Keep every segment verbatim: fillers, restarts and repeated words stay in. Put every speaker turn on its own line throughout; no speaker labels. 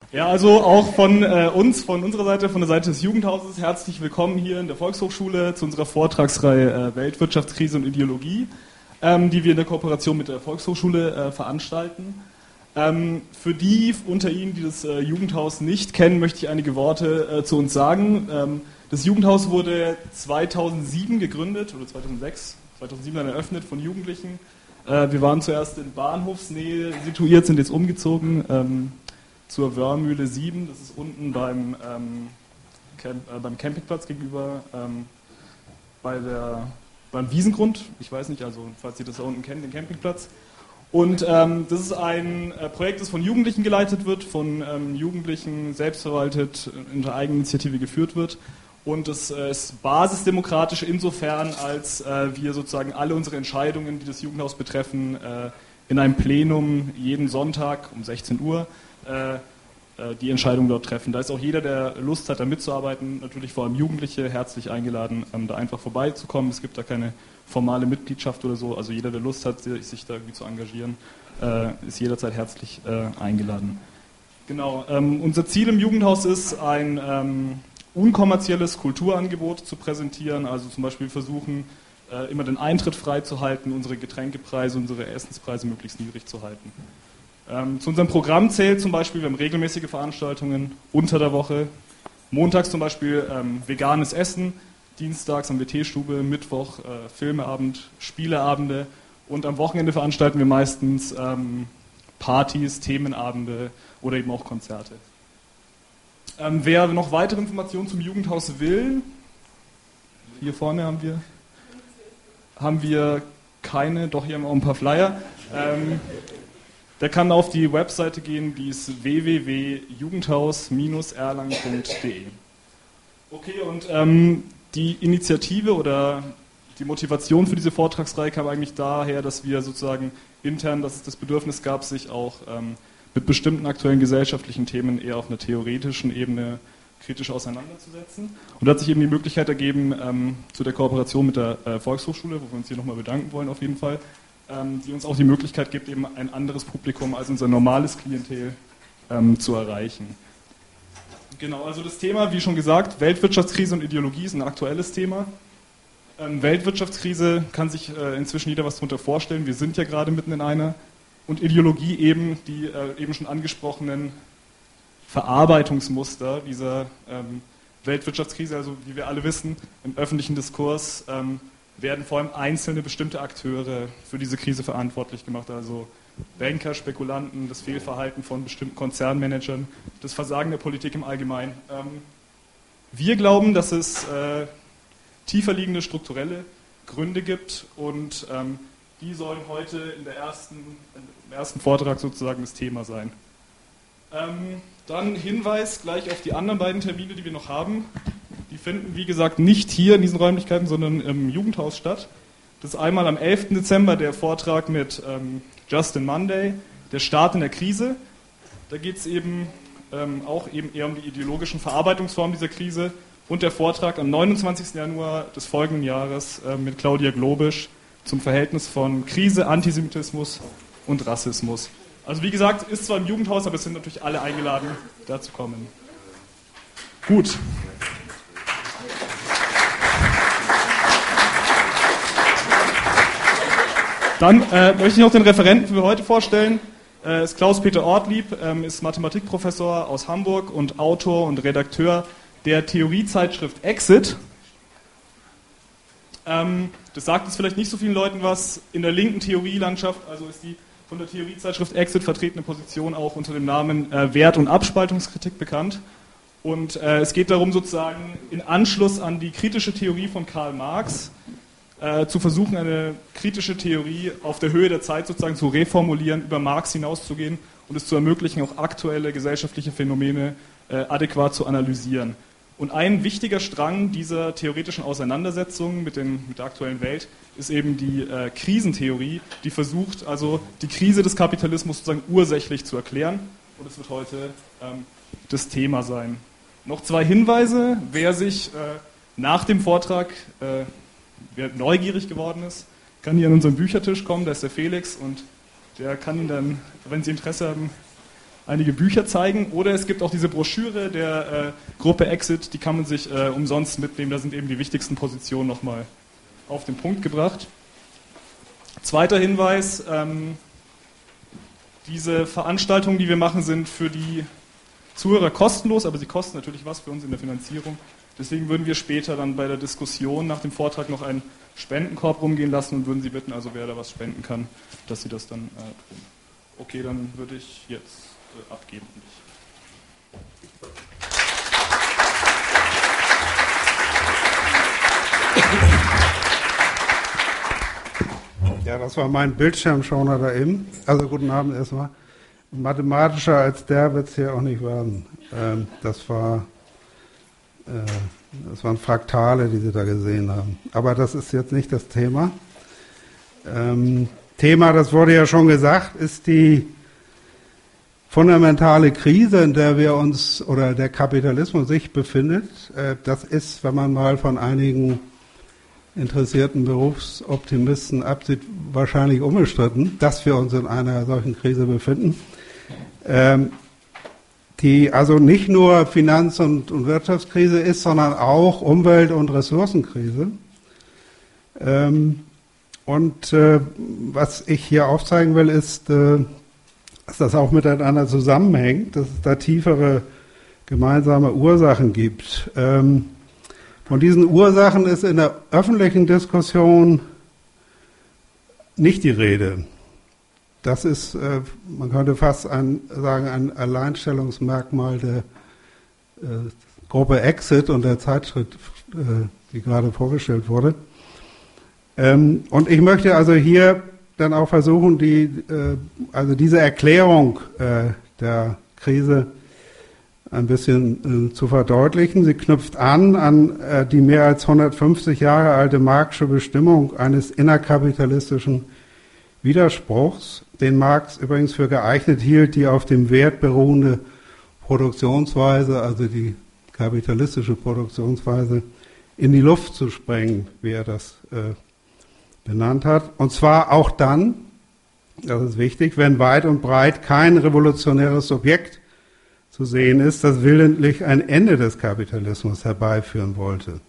Ja, also auch von äh, uns, von unserer Seite, von der Seite des Jugendhauses, herzlich willkommen hier in der Volkshochschule zu unserer Vortragsreihe äh, Weltwirtschaftskrise und Ideologie, ähm, die wir in der Kooperation mit der Volkshochschule äh, veranstalten. Ähm, für die unter Ihnen, die das äh, Jugendhaus nicht kennen, möchte ich einige Worte äh, zu uns sagen. Ähm, das Jugendhaus wurde zweitausendsieben gegründet, oder zweitausendsechs, zweitausendsieben dann eröffnet von Jugendlichen. Äh, wir waren zuerst in Bahnhofsnähe situiert, sind jetzt umgezogen ähm, zur Wörrmühle sieben, das ist unten beim, ähm, Camp, äh, beim Campingplatz gegenüber, ähm, bei der, beim Wiesengrund, ich weiß nicht, also falls Sie das da unten kennen, den Campingplatz. Und ähm, das ist ein äh, Projekt, das von Jugendlichen geleitet wird, von ähm, Jugendlichen selbstverwaltet, unter Eigeninitiative geführt wird. Und es äh, ist basisdemokratisch insofern, als äh, wir sozusagen alle unsere Entscheidungen, die das Jugendhaus betreffen, äh, in einem Plenum jeden Sonntag um sechzehn Uhr äh, äh, die Entscheidung dort treffen. Da ist auch jeder, der Lust hat, da mitzuarbeiten, natürlich vor allem Jugendliche, herzlich eingeladen, ähm, da einfach vorbeizukommen. Es gibt da keine formale Mitgliedschaft oder so, also jeder, der Lust hat, sich da irgendwie zu engagieren, äh, ist jederzeit herzlich äh, eingeladen. Genau, ähm, unser Ziel im Jugendhaus ist, ein ähm, unkommerzielles Kulturangebot zu präsentieren, also zum Beispiel versuchen, äh, immer den Eintritt frei zu halten, unsere Getränkepreise, unsere Essenspreise möglichst niedrig zu halten. Ähm, zu unserem Programm zählt zum Beispiel, wir haben regelmäßige Veranstaltungen unter der Woche, montags zum Beispiel ähm, veganes Essen, dienstags haben wir Teestube, Mittwoch äh, Filmeabend, Spieleabende und am Wochenende veranstalten wir meistens ähm, Partys, Themenabende oder eben auch Konzerte. Ähm, wer noch weitere Informationen zum Jugendhaus will, hier vorne haben wir, haben wir keine, doch hier haben wir auch ein paar Flyer. Ähm, der kann auf die Webseite gehen, die ist w w w punkt jugendhaus Bindestrich erlangen punkt d e. Okay, und ähm, die Initiative oder die Motivation für diese Vortragsreihe kam eigentlich daher, dass wir sozusagen intern, dass es das Bedürfnis gab, sich auch ähm, mit bestimmten aktuellen gesellschaftlichen Themen eher auf einer theoretischen Ebene kritisch auseinanderzusetzen. Und da hat sich eben die Möglichkeit ergeben, ähm, zu der Kooperation mit der äh, Volkshochschule, wo wir uns hier nochmal bedanken wollen auf jeden Fall, ähm, die uns auch die Möglichkeit gibt, eben ein anderes Publikum als unser normales Klientel ähm, zu erreichen. Genau, also das Thema, wie schon gesagt, Weltwirtschaftskrise und Ideologie ist ein aktuelles Thema. Ähm, Weltwirtschaftskrise kann sich äh, inzwischen jeder was darunter vorstellen. Wir sind ja gerade mitten in einer. Und Ideologie eben, die äh, eben schon angesprochenen Verarbeitungsmuster dieser ähm, Weltwirtschaftskrise. Also wie wir alle wissen, im öffentlichen Diskurs ähm, werden vor allem einzelne bestimmte Akteure für diese Krise verantwortlich gemacht. Also Banker, Spekulanten, das Fehlverhalten von bestimmten Konzernmanagern, das Versagen der Politik im Allgemeinen. Ähm, wir glauben, dass es äh, tiefer liegende strukturelle Gründe gibt und ähm, die sollen heute in der ersten, im ersten Vortrag sozusagen das Thema sein. Ähm, dann Hinweis gleich auf die anderen beiden Termine, die wir noch haben. Die finden, wie gesagt, nicht hier in diesen Räumlichkeiten, sondern im Jugendhaus statt. Das ist einmal am elften Dezember der Vortrag mit ähm, Justin Monday, der Staat in der Krise. Da geht es eben ähm, auch eben eher um die ideologischen Verarbeitungsformen dieser Krise. Und der Vortrag am neunundzwanzigsten Januar des folgenden Jahres äh, mit Claudia Globisch zum Verhältnis von Krise, Antisemitismus und Rassismus. Also wie gesagt, ist zwar im Jugendhaus, aber es sind natürlich alle eingeladen, da zu kommen. Gut. Dann äh, möchte ich noch den Referenten für heute vorstellen. Äh, ist Klaus-Peter Ortlieb, ähm, ist Mathematikprofessor aus Hamburg und Autor und Redakteur der Theoriezeitschrift Exit. Ähm, das sagt jetzt vielleicht nicht so vielen Leuten was. In der linken Theorielandschaft, also ist die von der Theoriezeitschrift Exit vertretene Position auch unter dem Namen äh, Wert- und Abspaltungskritik bekannt. Und äh, es geht darum, sozusagen in Anschluss an die kritische Theorie von Karl Marx äh, zu versuchen, eine kritische Theorie auf der Höhe der Zeit sozusagen zu reformulieren, über Marx hinauszugehen und es zu ermöglichen, auch aktuelle gesellschaftliche Phänomene äh, adäquat zu analysieren. Und ein wichtiger Strang dieser theoretischen Auseinandersetzung mit, den, mit der aktuellen Welt ist eben die äh, Krisentheorie, die versucht, also die Krise des Kapitalismus sozusagen ursächlich zu erklären. Und es wird heute ähm, das Thema sein. Noch zwei Hinweise, wer sich äh, nach dem Vortrag, äh, wer neugierig geworden ist, kann hier an unseren Büchertisch kommen, da ist der Felix und der kann Ihnen dann, wenn Sie Interesse haben, einige Bücher zeigen. Oder es gibt auch diese Broschüre der äh, Gruppe Exit, die kann man sich äh, umsonst mitnehmen. Da sind eben die wichtigsten Positionen nochmal auf den Punkt gebracht. Zweiter Hinweis, ähm, diese Veranstaltungen, die wir machen, sind für die Zuhörer kostenlos, aber sie kosten natürlich was für uns in der Finanzierung. Deswegen würden wir später dann bei der Diskussion nach dem Vortrag noch einen Spendenkorb rumgehen lassen und würden Sie bitten, also wer da was spenden kann, dass Sie das dann äh, tun. Okay, dann würde ich jetzt äh, abgeben.
Ja, das war mein Bildschirmschoner da eben. Also guten Abend erstmal. Mathematischer als der wird es hier auch nicht werden. Ähm, das war, äh, das waren Fraktale, die Sie da gesehen haben. Aber das ist jetzt nicht das Thema. Ähm, Thema, das wurde ja schon gesagt, ist die fundamentale Krise, in der wir uns oder der Kapitalismus sich befindet. Äh, das ist, wenn man mal von einigen interessierten Berufsoptimisten absieht, wahrscheinlich unbestritten, dass wir uns in einer solchen Krise befinden, ähm, die also nicht nur Finanz- und, und Wirtschaftskrise ist, sondern auch Umwelt- und Ressourcenkrise. Ähm, und äh, was ich hier aufzeigen will, ist, äh, dass das auch miteinander zusammenhängt, dass es da tiefere gemeinsame Ursachen gibt. Ähm, Von diesen Ursachen ist in der öffentlichen Diskussion nicht die Rede. Das ist, äh, man könnte fast ein, sagen, ein Alleinstellungsmerkmal der äh, Gruppe Exit und der Zeitschrift, äh, die gerade vorgestellt wurde. Ähm, und ich möchte also hier dann auch versuchen, die, äh, also diese Erklärung äh, der Krise ein bisschen äh, zu verdeutlichen. Sie knüpft an an äh, die mehr als hundertfünfzig Jahre alte Marxische Bestimmung eines innerkapitalistischen Widerspruchs, den Marx übrigens für geeignet hielt, die auf dem Wert beruhende Produktionsweise, also die kapitalistische Produktionsweise, in die Luft zu sprengen, wie er das äh, benannt hat. Und zwar auch dann, das ist wichtig, wenn weit und breit kein revolutionäres Subjekt zu sehen ist, das willentlich ein Ende des Kapitalismus herbeiführen wollte.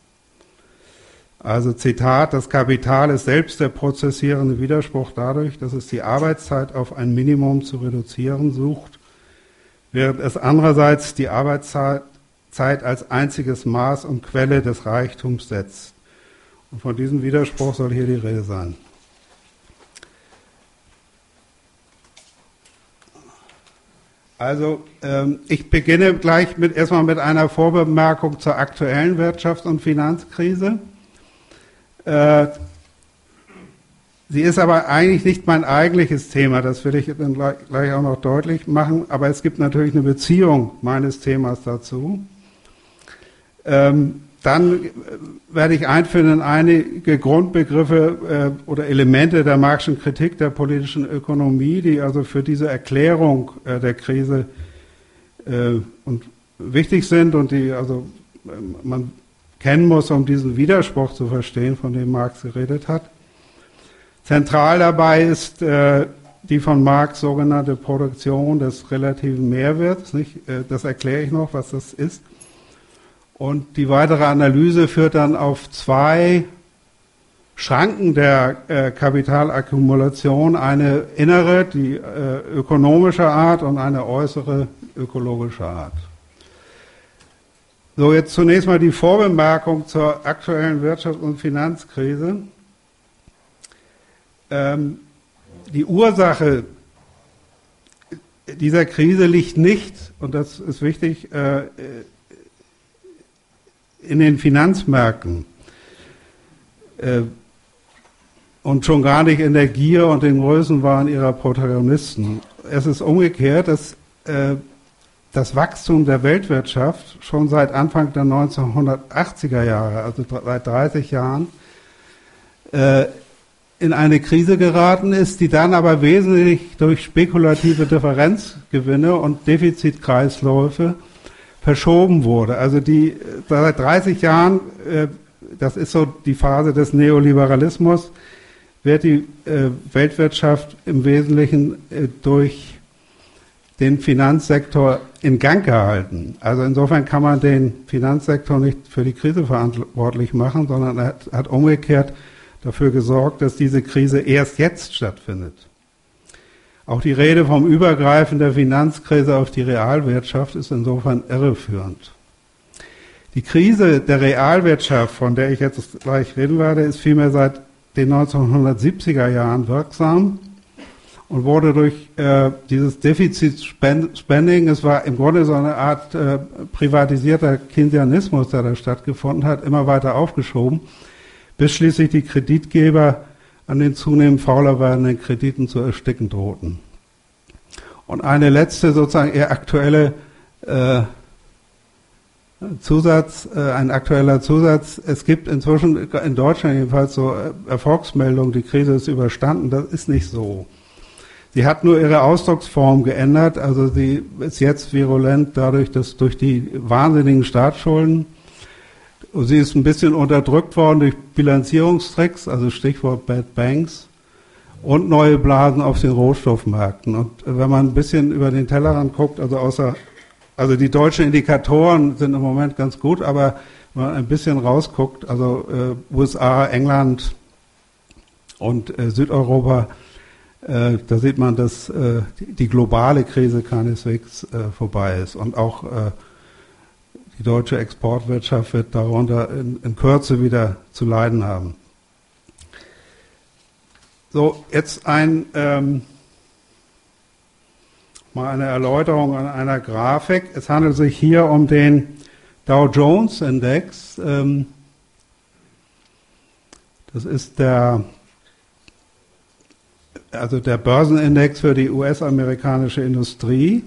Also Zitat, das Kapital ist selbst der prozessierende Widerspruch dadurch, dass es die Arbeitszeit auf ein Minimum zu reduzieren sucht, während es andererseits die Arbeitszeit Zeit als einziges Maß und Quelle des Reichtums setzt. Und von diesem Widerspruch soll hier die Rede sein. Also ähm, ich beginne gleich mit, erstmal mit einer Vorbemerkung zur aktuellen Wirtschafts- und Finanzkrise. Äh, sie ist aber eigentlich nicht mein eigentliches Thema, das will ich dann gleich, gleich auch noch deutlich machen, aber es gibt natürlich eine Beziehung meines Themas dazu. Ähm, dann werde ich einführen in einige Grundbegriffe äh, oder Elemente der Marxischen Kritik der politischen Ökonomie, die also für diese Erklärung äh, der Krise äh, und wichtig sind und die also äh, man kennen muss, um diesen Widerspruch zu verstehen, von dem Marx geredet hat. Zentral dabei ist äh, die von Marx sogenannte Produktion des relativen Mehrwerts. Nicht? Äh, das erkläre ich noch, was das ist. Und die weitere Analyse führt dann auf zwei Schranken der äh, Kapitalakkumulation, eine innere, die äh, ökonomische Art und eine äußere ökologische Art. So, jetzt zunächst mal die Vorbemerkung zur aktuellen Wirtschafts- und Finanzkrise. Ähm, die Ursache dieser Krise liegt nicht, und das ist wichtig, äh, in den Finanzmärkten äh, und schon gar nicht in der Gier und den Größenwahn ihrer Protagonisten. Es ist umgekehrt, dass äh, das Wachstum der Weltwirtschaft schon seit Anfang der neunzehnhundertachtziger Jahre, also seit dreißig Jahren, äh, in eine Krise geraten ist, die dann aber wesentlich durch spekulative Differenzgewinne und Defizitkreisläufe verschoben wurde. Also die seit dreißig Jahren, äh, das ist so die Phase des Neoliberalismus, wird die äh, Weltwirtschaft im Wesentlichen äh, durch den Finanzsektor in Gang gehalten. Also insofern kann man den Finanzsektor nicht für die Krise verantwortlich machen, sondern er hat, hat umgekehrt dafür gesorgt, dass diese Krise erst jetzt stattfindet. Auch die Rede vom Übergreifen der Finanzkrise auf die Realwirtschaft ist insofern irreführend. Die Krise der Realwirtschaft, von der ich jetzt gleich reden werde, ist vielmehr seit den neunzehnhundertsiebziger Jahren wirksam und wurde durch äh, dieses Defizit-Spending, es war im Grunde so eine Art äh, privatisierter Keynesianismus, der da stattgefunden hat, immer weiter aufgeschoben, bis schließlich die Kreditgeber an den zunehmend fauler werdenden Krediten zu ersticken drohten. Und eine letzte, sozusagen eher aktuelle äh, Zusatz, äh, ein aktueller Zusatz. Es gibt inzwischen in Deutschland jedenfalls so Erfolgsmeldungen, die Krise ist überstanden. Das ist nicht so. Sie hat nur ihre Ausdrucksform geändert. Also sie ist jetzt virulent dadurch, dass durch die wahnsinnigen Staatsschulden, sie ist ein bisschen unterdrückt worden durch Bilanzierungstricks, also Stichwort Bad Banks, und neue Blasen auf den Rohstoffmärkten. Und wenn man ein bisschen über den Tellerrand guckt, also außer, also die deutschen Indikatoren sind im Moment ganz gut, aber wenn man ein bisschen rausguckt, also äh, U S A, England und äh, Südeuropa, äh, da sieht man, dass äh, die, die globale Krise keineswegs äh, vorbei ist. Und auch äh, die deutsche Exportwirtschaft wird darunter in, in Kürze wieder zu leiden haben. So, jetzt ein, ähm, mal eine Erläuterung an einer Grafik. Es handelt sich hier um den Dow Jones Index. Ähm, das ist der, also der Börsenindex für die U S-amerikanische Industrie.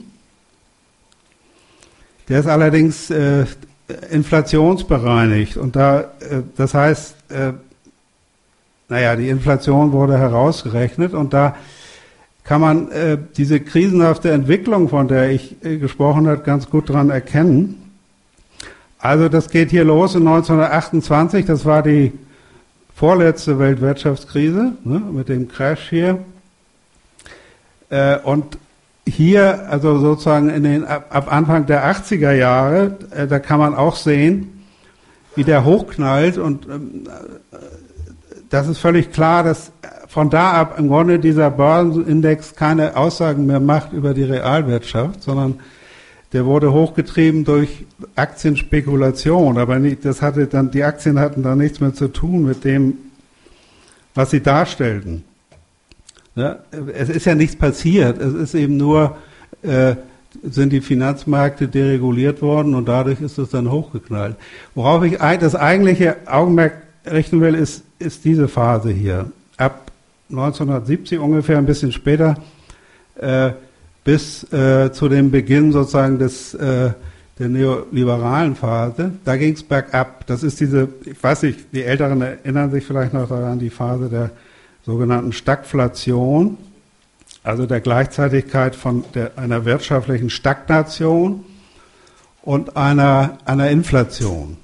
Der ist allerdings äh, inflationsbereinigt und da, äh, das heißt, äh, naja, die Inflation wurde herausgerechnet und da kann man äh, diese krisenhafte Entwicklung, von der ich äh, gesprochen habe, ganz gut dran erkennen. Also das geht hier los in neunzehnhundertachtundzwanzig, das war die vorletzte Weltwirtschaftskrise, ne, mit dem Crash hier. Äh, und hier, also sozusagen in den, ab, ab Anfang der achtziger Jahre, äh, da kann man auch sehen, wie der hochknallt und ähm, das ist völlig klar, dass von da ab im Grunde dieser Börsenindex keine Aussagen mehr macht über die Realwirtschaft, sondern der wurde hochgetrieben durch Aktienspekulation, aber nicht, das hatte dann, die Aktien hatten da nichts mehr zu tun mit dem, was sie darstellten. Ja, es ist ja nichts passiert, es ist eben nur, äh, sind die Finanzmärkte dereguliert worden und dadurch ist es dann hochgeknallt. Worauf ich das eigentliche Augenmerk richten will, ist, ist diese Phase hier. Ab neunzehnhundertsiebzig ungefähr, ein bisschen später, äh, bis äh, zu dem Beginn sozusagen des, äh, der neoliberalen Phase. Da ging es bergab. Das ist diese, ich weiß nicht, die Älteren erinnern sich vielleicht noch daran, die Phase der sogenannten Stagflation, also der Gleichzeitigkeit von der, einer wirtschaftlichen Stagnation und einer, einer Inflation.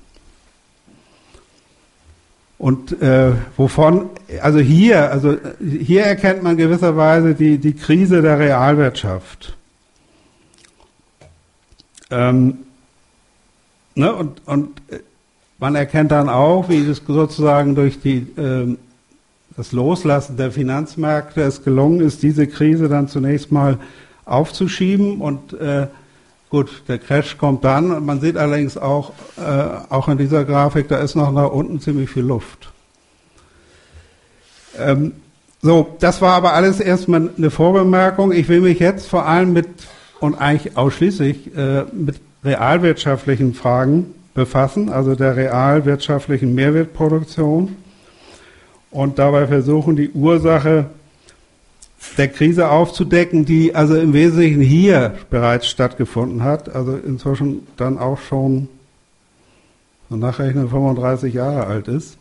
Und äh, wovon, also hier, also hier erkennt man gewisserweise die, die Krise der Realwirtschaft. Ähm, ne, und, und man erkennt dann auch, wie das sozusagen durch die, ähm, das Loslassen der Finanzmärkte es gelungen ist, diese Krise dann zunächst mal aufzuschieben und äh, gut, der Crash kommt dann. Man sieht allerdings auch, äh, auch in dieser Grafik, da ist noch nach unten ziemlich viel Luft. Ähm, so, das war aber alles erstmal eine Vorbemerkung. Ich will mich jetzt vor allem mit, und eigentlich ausschließlich, äh, mit realwirtschaftlichen Fragen befassen, also der realwirtschaftlichen Mehrwertproduktion und dabei versuchen, die Ursache der Krise aufzudecken, die also im Wesentlichen hier bereits stattgefunden hat, also inzwischen dann auch schon so nachrechnen fünfunddreißig Jahre alt ist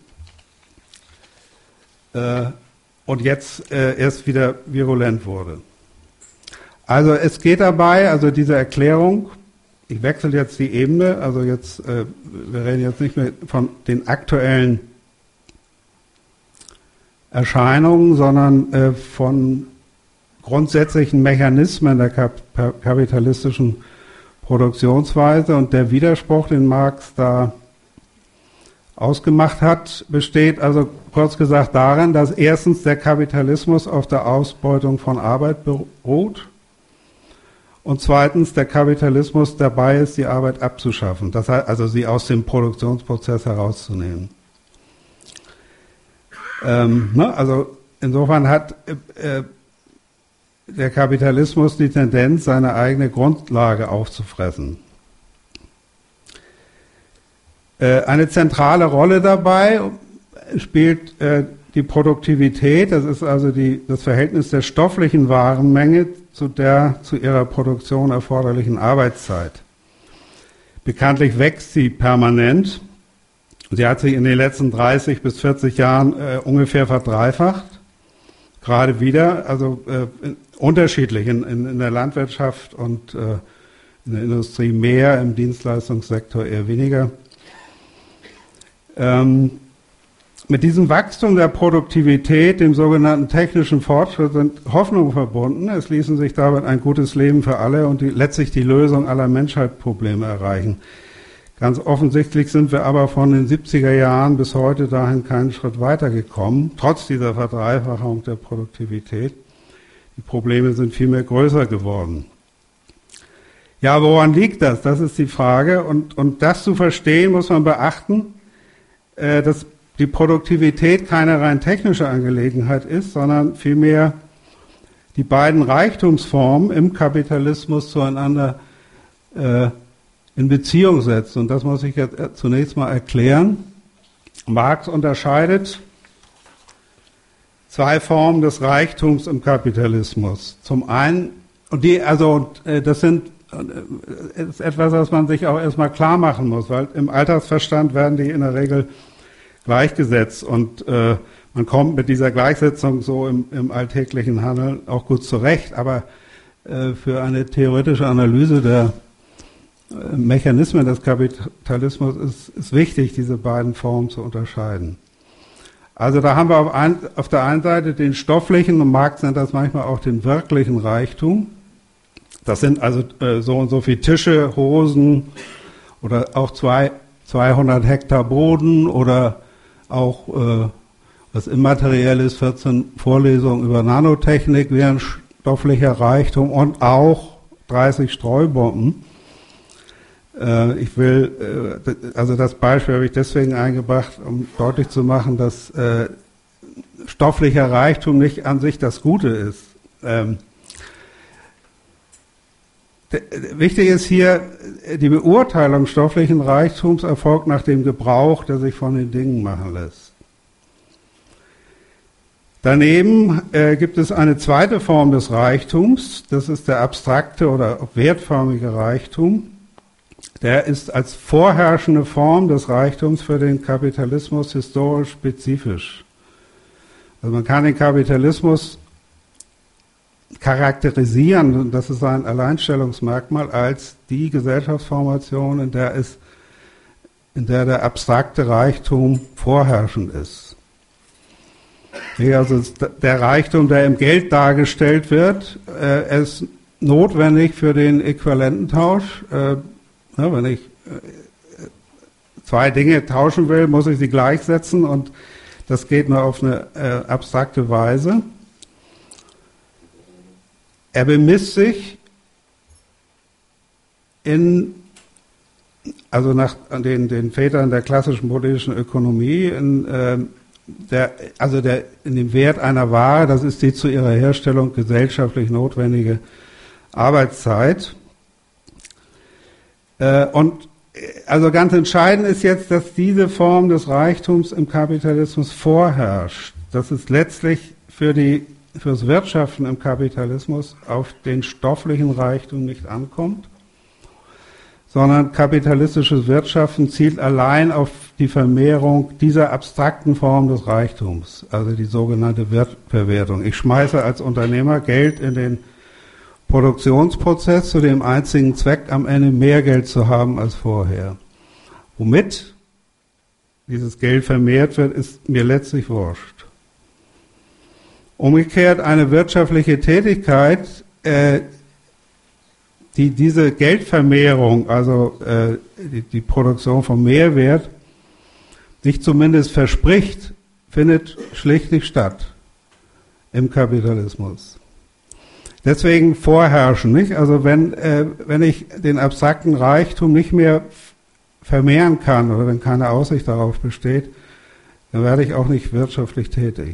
äh, und jetzt äh, erst wieder virulent wurde. Also es geht dabei, also diese Erklärung, ich wechsle jetzt die Ebene, also jetzt, äh, wir reden jetzt nicht mehr von den aktuellen Erscheinungen, sondern äh, von grundsätzlichen Mechanismen der kap- kapitalistischen Produktionsweise. Und der Widerspruch, den Marx da ausgemacht hat, besteht also kurz gesagt darin, dass erstens der Kapitalismus auf der Ausbeutung von Arbeit beruht und zweitens der Kapitalismus dabei ist, die Arbeit abzuschaffen, das heißt also sie aus dem Produktionsprozess herauszunehmen. Ähm, ne, also insofern hat äh, der Kapitalismus die Tendenz, seine eigene Grundlage aufzufressen. Äh, eine zentrale Rolle dabei spielt äh, die Produktivität, das ist also die, das Verhältnis der stofflichen Warenmenge zu der zu ihrer Produktion erforderlichen Arbeitszeit. Bekanntlich wächst sie permanent. Sie hat sich in den letzten dreißig bis vierzig Jahren äh, ungefähr verdreifacht. Gerade wieder, also äh, in, unterschiedlich in, in, in der Landwirtschaft und äh, in der Industrie mehr, im Dienstleistungssektor eher weniger. Ähm, mit diesem Wachstum der Produktivität, dem sogenannten technischen Fortschritt, sind Hoffnungen verbunden. Es ließen sich damit ein gutes Leben für alle und die, letztlich die Lösung aller Menschheitsprobleme erreichen. Ganz offensichtlich sind wir aber von den siebziger Jahren bis heute dahin keinen Schritt weitergekommen, trotz dieser Verdreifachung der Produktivität. Die Probleme sind vielmehr größer geworden. Ja, woran liegt das? Das ist die Frage. Und, und das zu verstehen, muss man beachten, äh, dass die Produktivität keine rein technische Angelegenheit ist, sondern vielmehr die beiden Reichtumsformen im Kapitalismus zueinander äh, in Beziehung setzt. Und das muss ich jetzt zunächst mal erklären. Marx unterscheidet zwei Formen des Reichtums im Kapitalismus. Zum einen, und die, also, das sind, das ist etwas, was man sich auch erstmal klar machen muss, weil im Alltagsverstand werden die in der Regel gleichgesetzt und äh, man kommt mit dieser Gleichsetzung so im, im alltäglichen Handeln auch gut zurecht. Aber äh, für eine theoretische Analyse der Mechanismen des Kapitalismus ist, ist wichtig, diese beiden Formen zu unterscheiden. Also da haben wir auf, ein, auf der einen Seite den stofflichen, und Marx nennt das manchmal auch den wirklichen Reichtum. Das sind also äh, so und so viele Tische, Hosen oder auch zwei, zweihundert Hektar Boden oder auch äh, was immateriell ist, vierzehn Vorlesungen über Nanotechnik wären stofflicher Reichtum und auch dreißig Streubomben. Ich will, also das Beispiel habe ich deswegen eingebracht, um deutlich zu machen, dass äh, stofflicher Reichtum nicht an sich das Gute ist. Ähm, de, wichtig ist hier, die Beurteilung stofflichen Reichtums erfolgt nach dem Gebrauch, der sich von den Dingen machen lässt. Daneben äh, gibt es eine zweite Form des Reichtums, das ist der abstrakte oder wertförmige Reichtum. Der ist als vorherrschende Form des Reichtums für den Kapitalismus historisch spezifisch. Also man kann den Kapitalismus charakterisieren, und das ist ein Alleinstellungsmerkmal, als die Gesellschaftsformation, in der, es, in der der abstrakte Reichtum vorherrschend ist. Also der Reichtum, der im Geld dargestellt wird, äh, ist notwendig für den Äquivalententausch. Äh, Ja, wenn ich zwei Dinge tauschen will, muss ich sie gleichsetzen und das geht nur auf eine äh, abstrakte Weise. Er bemisst sich in, also nach den, den Vätern der klassischen politischen Ökonomie, in, äh, der, also der, in dem Wert einer Ware, das ist die zu ihrer Herstellung gesellschaftlich notwendige Arbeitszeit. Und also ganz entscheidend ist jetzt, dass diese Form des Reichtums im Kapitalismus vorherrscht. Dass es letztlich für die, fürs Wirtschaften im Kapitalismus auf den stofflichen Reichtum nicht ankommt, sondern kapitalistisches Wirtschaften zielt allein auf die Vermehrung dieser abstrakten Form des Reichtums, also die sogenannte Wertverwertung. Ich schmeiße als Unternehmer Geld in den Produktionsprozess zu dem einzigen Zweck, am Ende mehr Geld zu haben als vorher. Womit dieses Geld vermehrt wird, ist mir letztlich wurscht. Umgekehrt eine wirtschaftliche Tätigkeit, äh, die diese Geldvermehrung, also äh, die, die Produktion von Mehrwert, sich zumindest verspricht, findet schlicht nicht statt im Kapitalismus. Deswegen vorherrschen, nicht? Also wenn, äh, wenn ich den abstrakten Reichtum nicht mehr vermehren kann oder wenn keine Aussicht darauf besteht, dann werde ich auch nicht wirtschaftlich tätig.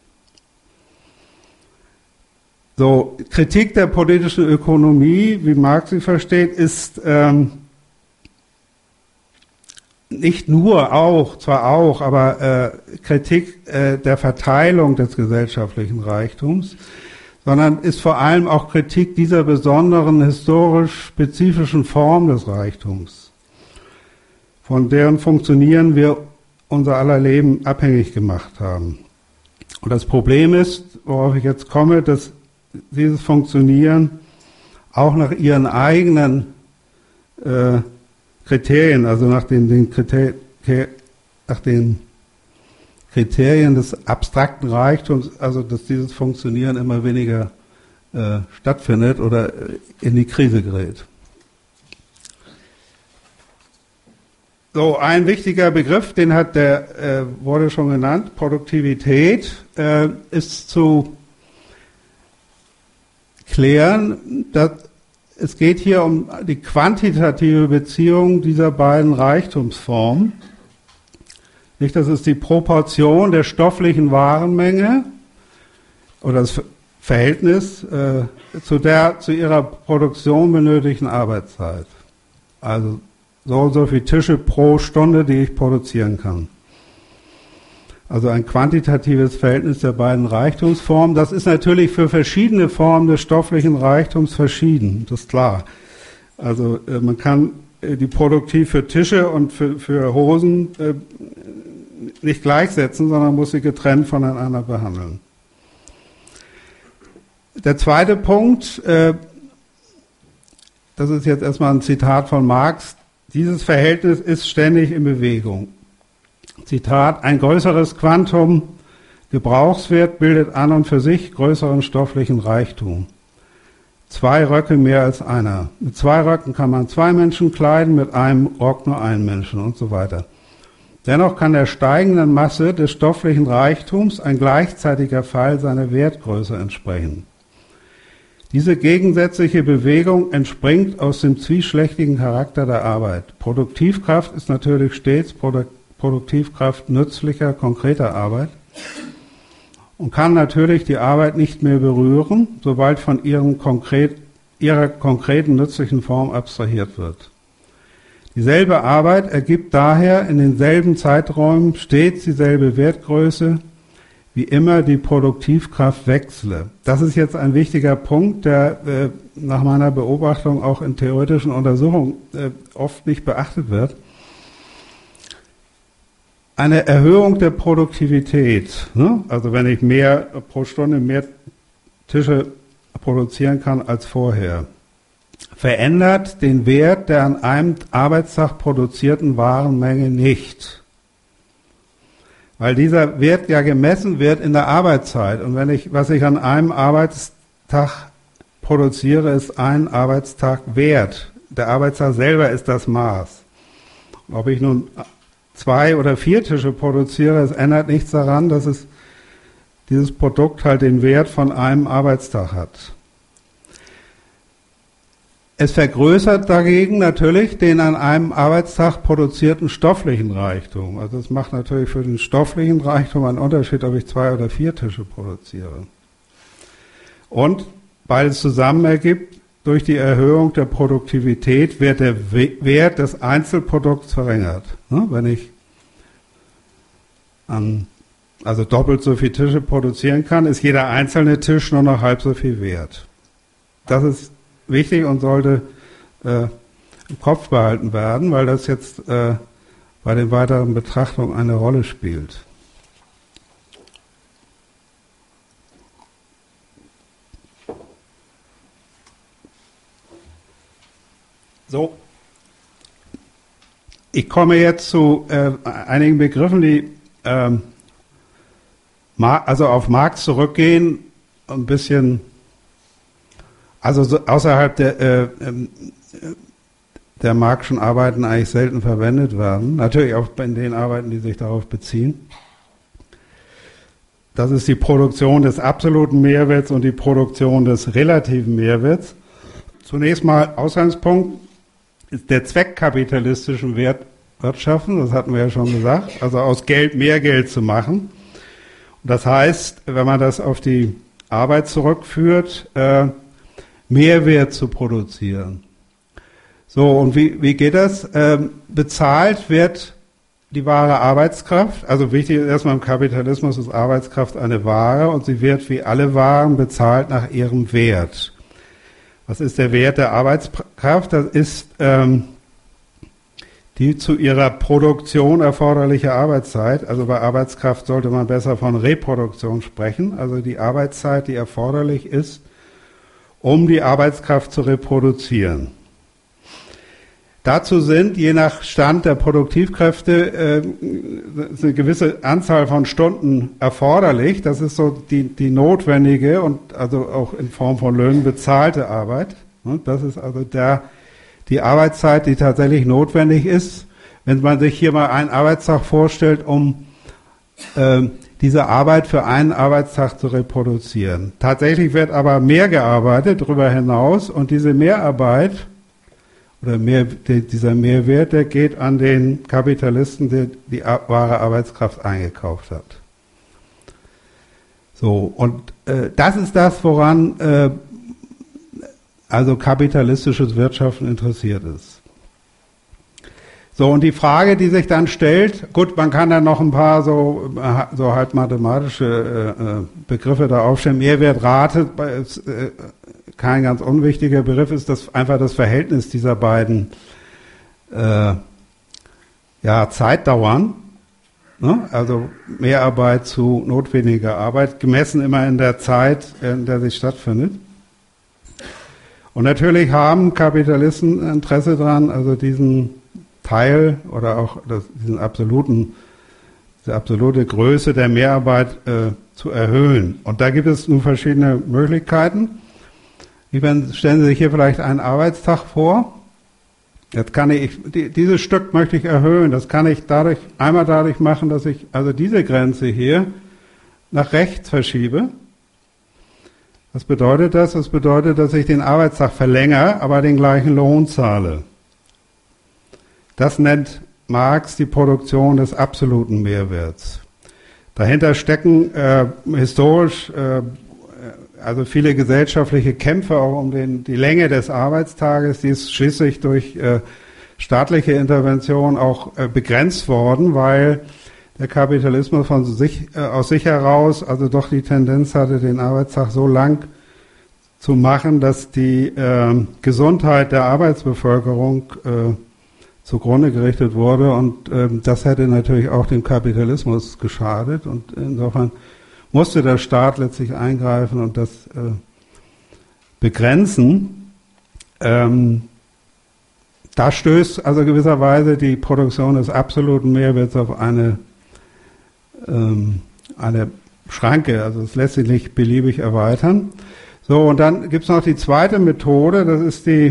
So, Kritik der politischen Ökonomie, wie Marx sie versteht, ist ähm, nicht nur auch, zwar auch, aber äh, Kritik äh, der Verteilung des gesellschaftlichen Reichtums, sondern ist vor allem auch Kritik dieser besonderen historisch spezifischen Form des Reichtums, von deren Funktionieren wir unser aller Leben abhängig gemacht haben. Und das Problem ist, worauf ich jetzt komme, dass dieses Funktionieren auch nach ihren eigenen äh, Kriterien, also nach den, den Kriterien, nach den Kriterien des abstrakten Reichtums, also dass dieses Funktionieren immer weniger äh, stattfindet oder in die Krise gerät. So, ein wichtiger Begriff, den hat der, äh, wurde schon genannt, Produktivität, äh, ist zu klären, dass es geht hier um die quantitative Beziehung dieser beiden Reichtumsformen. Nicht, das ist die Proportion der stofflichen Warenmenge oder das Verhältnis äh, zu der zu ihrer Produktion benötigten Arbeitszeit. Also so und so viele Tische pro Stunde, die ich produzieren kann. Also ein quantitatives Verhältnis der beiden Reichtumsformen. Das ist natürlich für verschiedene Formen des stofflichen Reichtums verschieden, das ist klar. Also äh, man kann äh, die produktiv für Tische und für, für Hosen äh, nicht gleichsetzen, sondern muss sie getrennt voneinander behandeln. Der zweite Punkt, äh, das ist jetzt erstmal ein Zitat von Marx, dieses Verhältnis ist ständig in Bewegung. Zitat, ein größeres Quantum Gebrauchswert bildet an und für sich größeren stofflichen Reichtum. Zwei Röcke mehr als einer. Mit zwei Röcken kann man zwei Menschen kleiden, mit einem Rock nur einen Menschen und so weiter. Dennoch kann der steigenden Masse des stofflichen Reichtums ein gleichzeitiger Fall seiner Wertgröße entsprechen. Diese gegensätzliche Bewegung entspringt aus dem zwiespältigen Charakter der Arbeit. Produktivkraft ist natürlich stets Produ- Produktivkraft nützlicher, konkreter Arbeit und kann natürlich die Arbeit nicht mehr berühren, sobald von ihrem konkret, ihrer konkreten nützlichen Form abstrahiert wird. Dieselbe Arbeit ergibt daher in denselben Zeiträumen stets dieselbe Wertgröße, wie immer die Produktivkraft wechsle. Das ist jetzt ein wichtiger Punkt, der äh, nach meiner Beobachtung auch in theoretischen Untersuchungen äh, oft nicht beachtet wird. Eine Erhöhung der Produktivität, ne? Also wenn ich mehr pro Stunde mehr Tische produzieren kann als vorher, verändert den Wert der an einem Arbeitstag produzierten Warenmenge nicht. Weil dieser Wert ja gemessen wird in der Arbeitszeit. Und wenn ich, was ich an einem Arbeitstag produziere, ist ein Arbeitstag wert. Der Arbeitstag selber ist das Maß. Ob ich nun zwei oder vier Tische produziere, es ändert nichts daran, dass es dieses Produkt halt den Wert von einem Arbeitstag hat. Es vergrößert dagegen natürlich den an einem Arbeitstag produzierten stofflichen Reichtum. Also es macht natürlich für den stofflichen Reichtum einen Unterschied, ob ich zwei oder vier Tische produziere. Und beides zusammen ergibt, durch die Erhöhung der Produktivität wird der Wert des Einzelprodukts verringert. Wenn ich an, also doppelt so viele Tische produzieren kann, ist jeder einzelne Tisch nur noch halb so viel wert. Das ist wichtig und sollte äh, im Kopf behalten werden, weil das jetzt äh, bei den weiteren Betrachtungen eine Rolle spielt. So, ich komme jetzt zu äh, einigen Begriffen, die ähm, also auf Marx zurückgehen, ein bisschen, also so außerhalb der, äh, der Marxischen Arbeiten eigentlich selten verwendet werden. Natürlich auch in den Arbeiten, die sich darauf beziehen. Das ist die Produktion des absoluten Mehrwerts und die Produktion des relativen Mehrwerts. Zunächst mal Ausgangspunkt ist der Zweck kapitalistischen Wertwirtschaften, das hatten wir ja schon gesagt, also aus Geld mehr Geld zu machen. Das heißt, wenn man das auf die Arbeit zurückführt, äh, Mehrwert zu produzieren. So, und wie, wie geht das? Ähm, bezahlt wird die wahre Arbeitskraft. Also wichtig ist erstmal im Kapitalismus ist Arbeitskraft eine Ware und sie wird wie alle Waren bezahlt nach ihrem Wert. Was ist der Wert der Arbeitskraft? Das ist ähm, die zu ihrer Produktion erforderliche Arbeitszeit. Also bei Arbeitskraft sollte man besser von Reproduktion sprechen. Also die Arbeitszeit, die erforderlich ist, um die Arbeitskraft zu reproduzieren. Dazu sind, je nach Stand der Produktivkräfte, äh, eine gewisse Anzahl von Stunden erforderlich. Das ist so die, die notwendige und also auch in Form von Löhnen bezahlte Arbeit. Das ist also der, die Arbeitszeit, die tatsächlich notwendig ist. Wenn man sich hier mal einen Arbeitstag vorstellt, um äh, diese Arbeit für einen Arbeitstag zu reproduzieren. Tatsächlich wird aber mehr gearbeitet darüber hinaus und diese Mehrarbeit oder mehr, dieser Mehrwert, der geht an den Kapitalisten, der die wahre Arbeitskraft eingekauft hat. So, und äh, das ist das, woran äh, also kapitalistisches Wirtschaften interessiert ist. So, und die Frage, die sich dann stellt, gut, man kann dann noch ein paar so, so halt mathematische äh, Begriffe da aufstellen. Mehrwertrate ist äh, kein ganz unwichtiger Begriff, ist das einfach das Verhältnis dieser beiden äh, ja, Zeitdauern. Ne? Also Mehrarbeit zu notwendiger Arbeit, gemessen immer in der Zeit, in der sie stattfindet. Und natürlich haben Kapitalisten Interesse daran, also diesen Teil oder auch das, diesen absoluten, die absolute Größe der Mehrarbeit äh, zu erhöhen. Und da gibt es nun verschiedene Möglichkeiten. Wenn, stellen Sie sich hier vielleicht einen Arbeitstag vor. Jetzt kann ich, die, dieses Stück möchte ich erhöhen. Das kann ich dadurch, einmal dadurch machen, dass ich also diese Grenze hier nach rechts verschiebe. Was bedeutet das? Das bedeutet, dass ich den Arbeitstag verlängere, aber den gleichen Lohn zahle. Das nennt Marx die Produktion des absoluten Mehrwerts. Dahinter stecken äh, historisch äh, also viele gesellschaftliche Kämpfe auch um den, die Länge des Arbeitstages, die ist schließlich durch äh, staatliche Intervention auch äh, begrenzt worden, weil der Kapitalismus von sich, äh, aus sich heraus also doch die Tendenz hatte, den Arbeitstag so lang zu machen, dass die äh, Gesundheit der Arbeitsbevölkerung äh, zugrunde gerichtet wurde und äh, das hätte natürlich auch dem Kapitalismus geschadet und insofern musste der Staat letztlich eingreifen und das äh, begrenzen. Ähm, da stößt also gewisserweise die Produktion des absoluten Mehrwerts auf eine, ähm, eine Schranke, also es lässt sich nicht beliebig erweitern. So, und dann gibt es noch die zweite Methode, das ist die,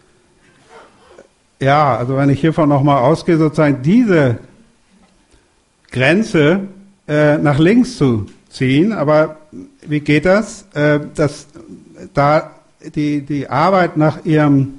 ja, also wenn ich hiervon nochmal ausgehe, sozusagen diese Grenze äh, nach links zu ziehen, aber wie geht das? Äh, dass da die, die Arbeit nach ihrem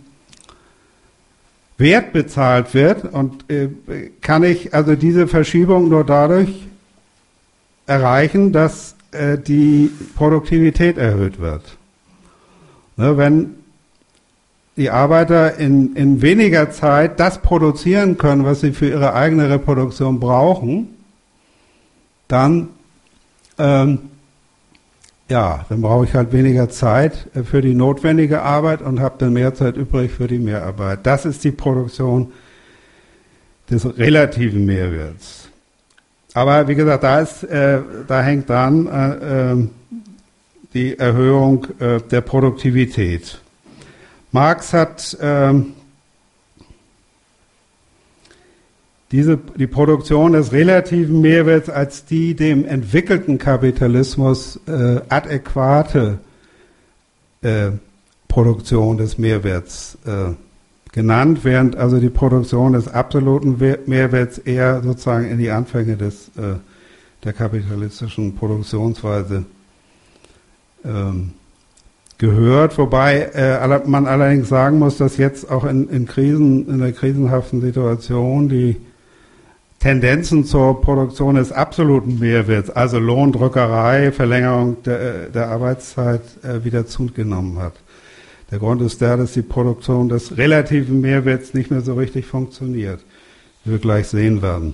Wert bezahlt wird und äh, kann ich also diese Verschiebung nur dadurch erreichen, dass äh, die Produktivität erhöht wird. Ne, wenn die Arbeiter in, in weniger Zeit das produzieren können, was sie für ihre eigene Reproduktion brauchen, dann ähm, ja, dann brauche ich halt weniger Zeit für die notwendige Arbeit und habe dann mehr Zeit übrig für die Mehrarbeit. Das ist die Produktion des relativen Mehrwerts. Aber wie gesagt, da ist, äh, da hängt dran äh, äh, die Erhöhung äh, der Produktivität. Marx hat äh, diese, die Produktion des relativen Mehrwerts als die dem entwickelten Kapitalismus äh, adäquate äh, Produktion des Mehrwerts äh, genannt, während also die Produktion des absoluten Mehrwerts eher sozusagen in die Anfänge des, äh, der kapitalistischen Produktionsweise ähm, gehört, wobei äh, man allerdings sagen muss, dass jetzt auch in, in Krisen, in der krisenhaften Situation die Tendenzen zur Produktion des absoluten Mehrwerts, also Lohndrückerei, Verlängerung der, der Arbeitszeit äh, wieder zugenommen hat. Der Grund ist der, dass die Produktion des relativen Mehrwerts nicht mehr so richtig funktioniert, wie wir gleich sehen werden.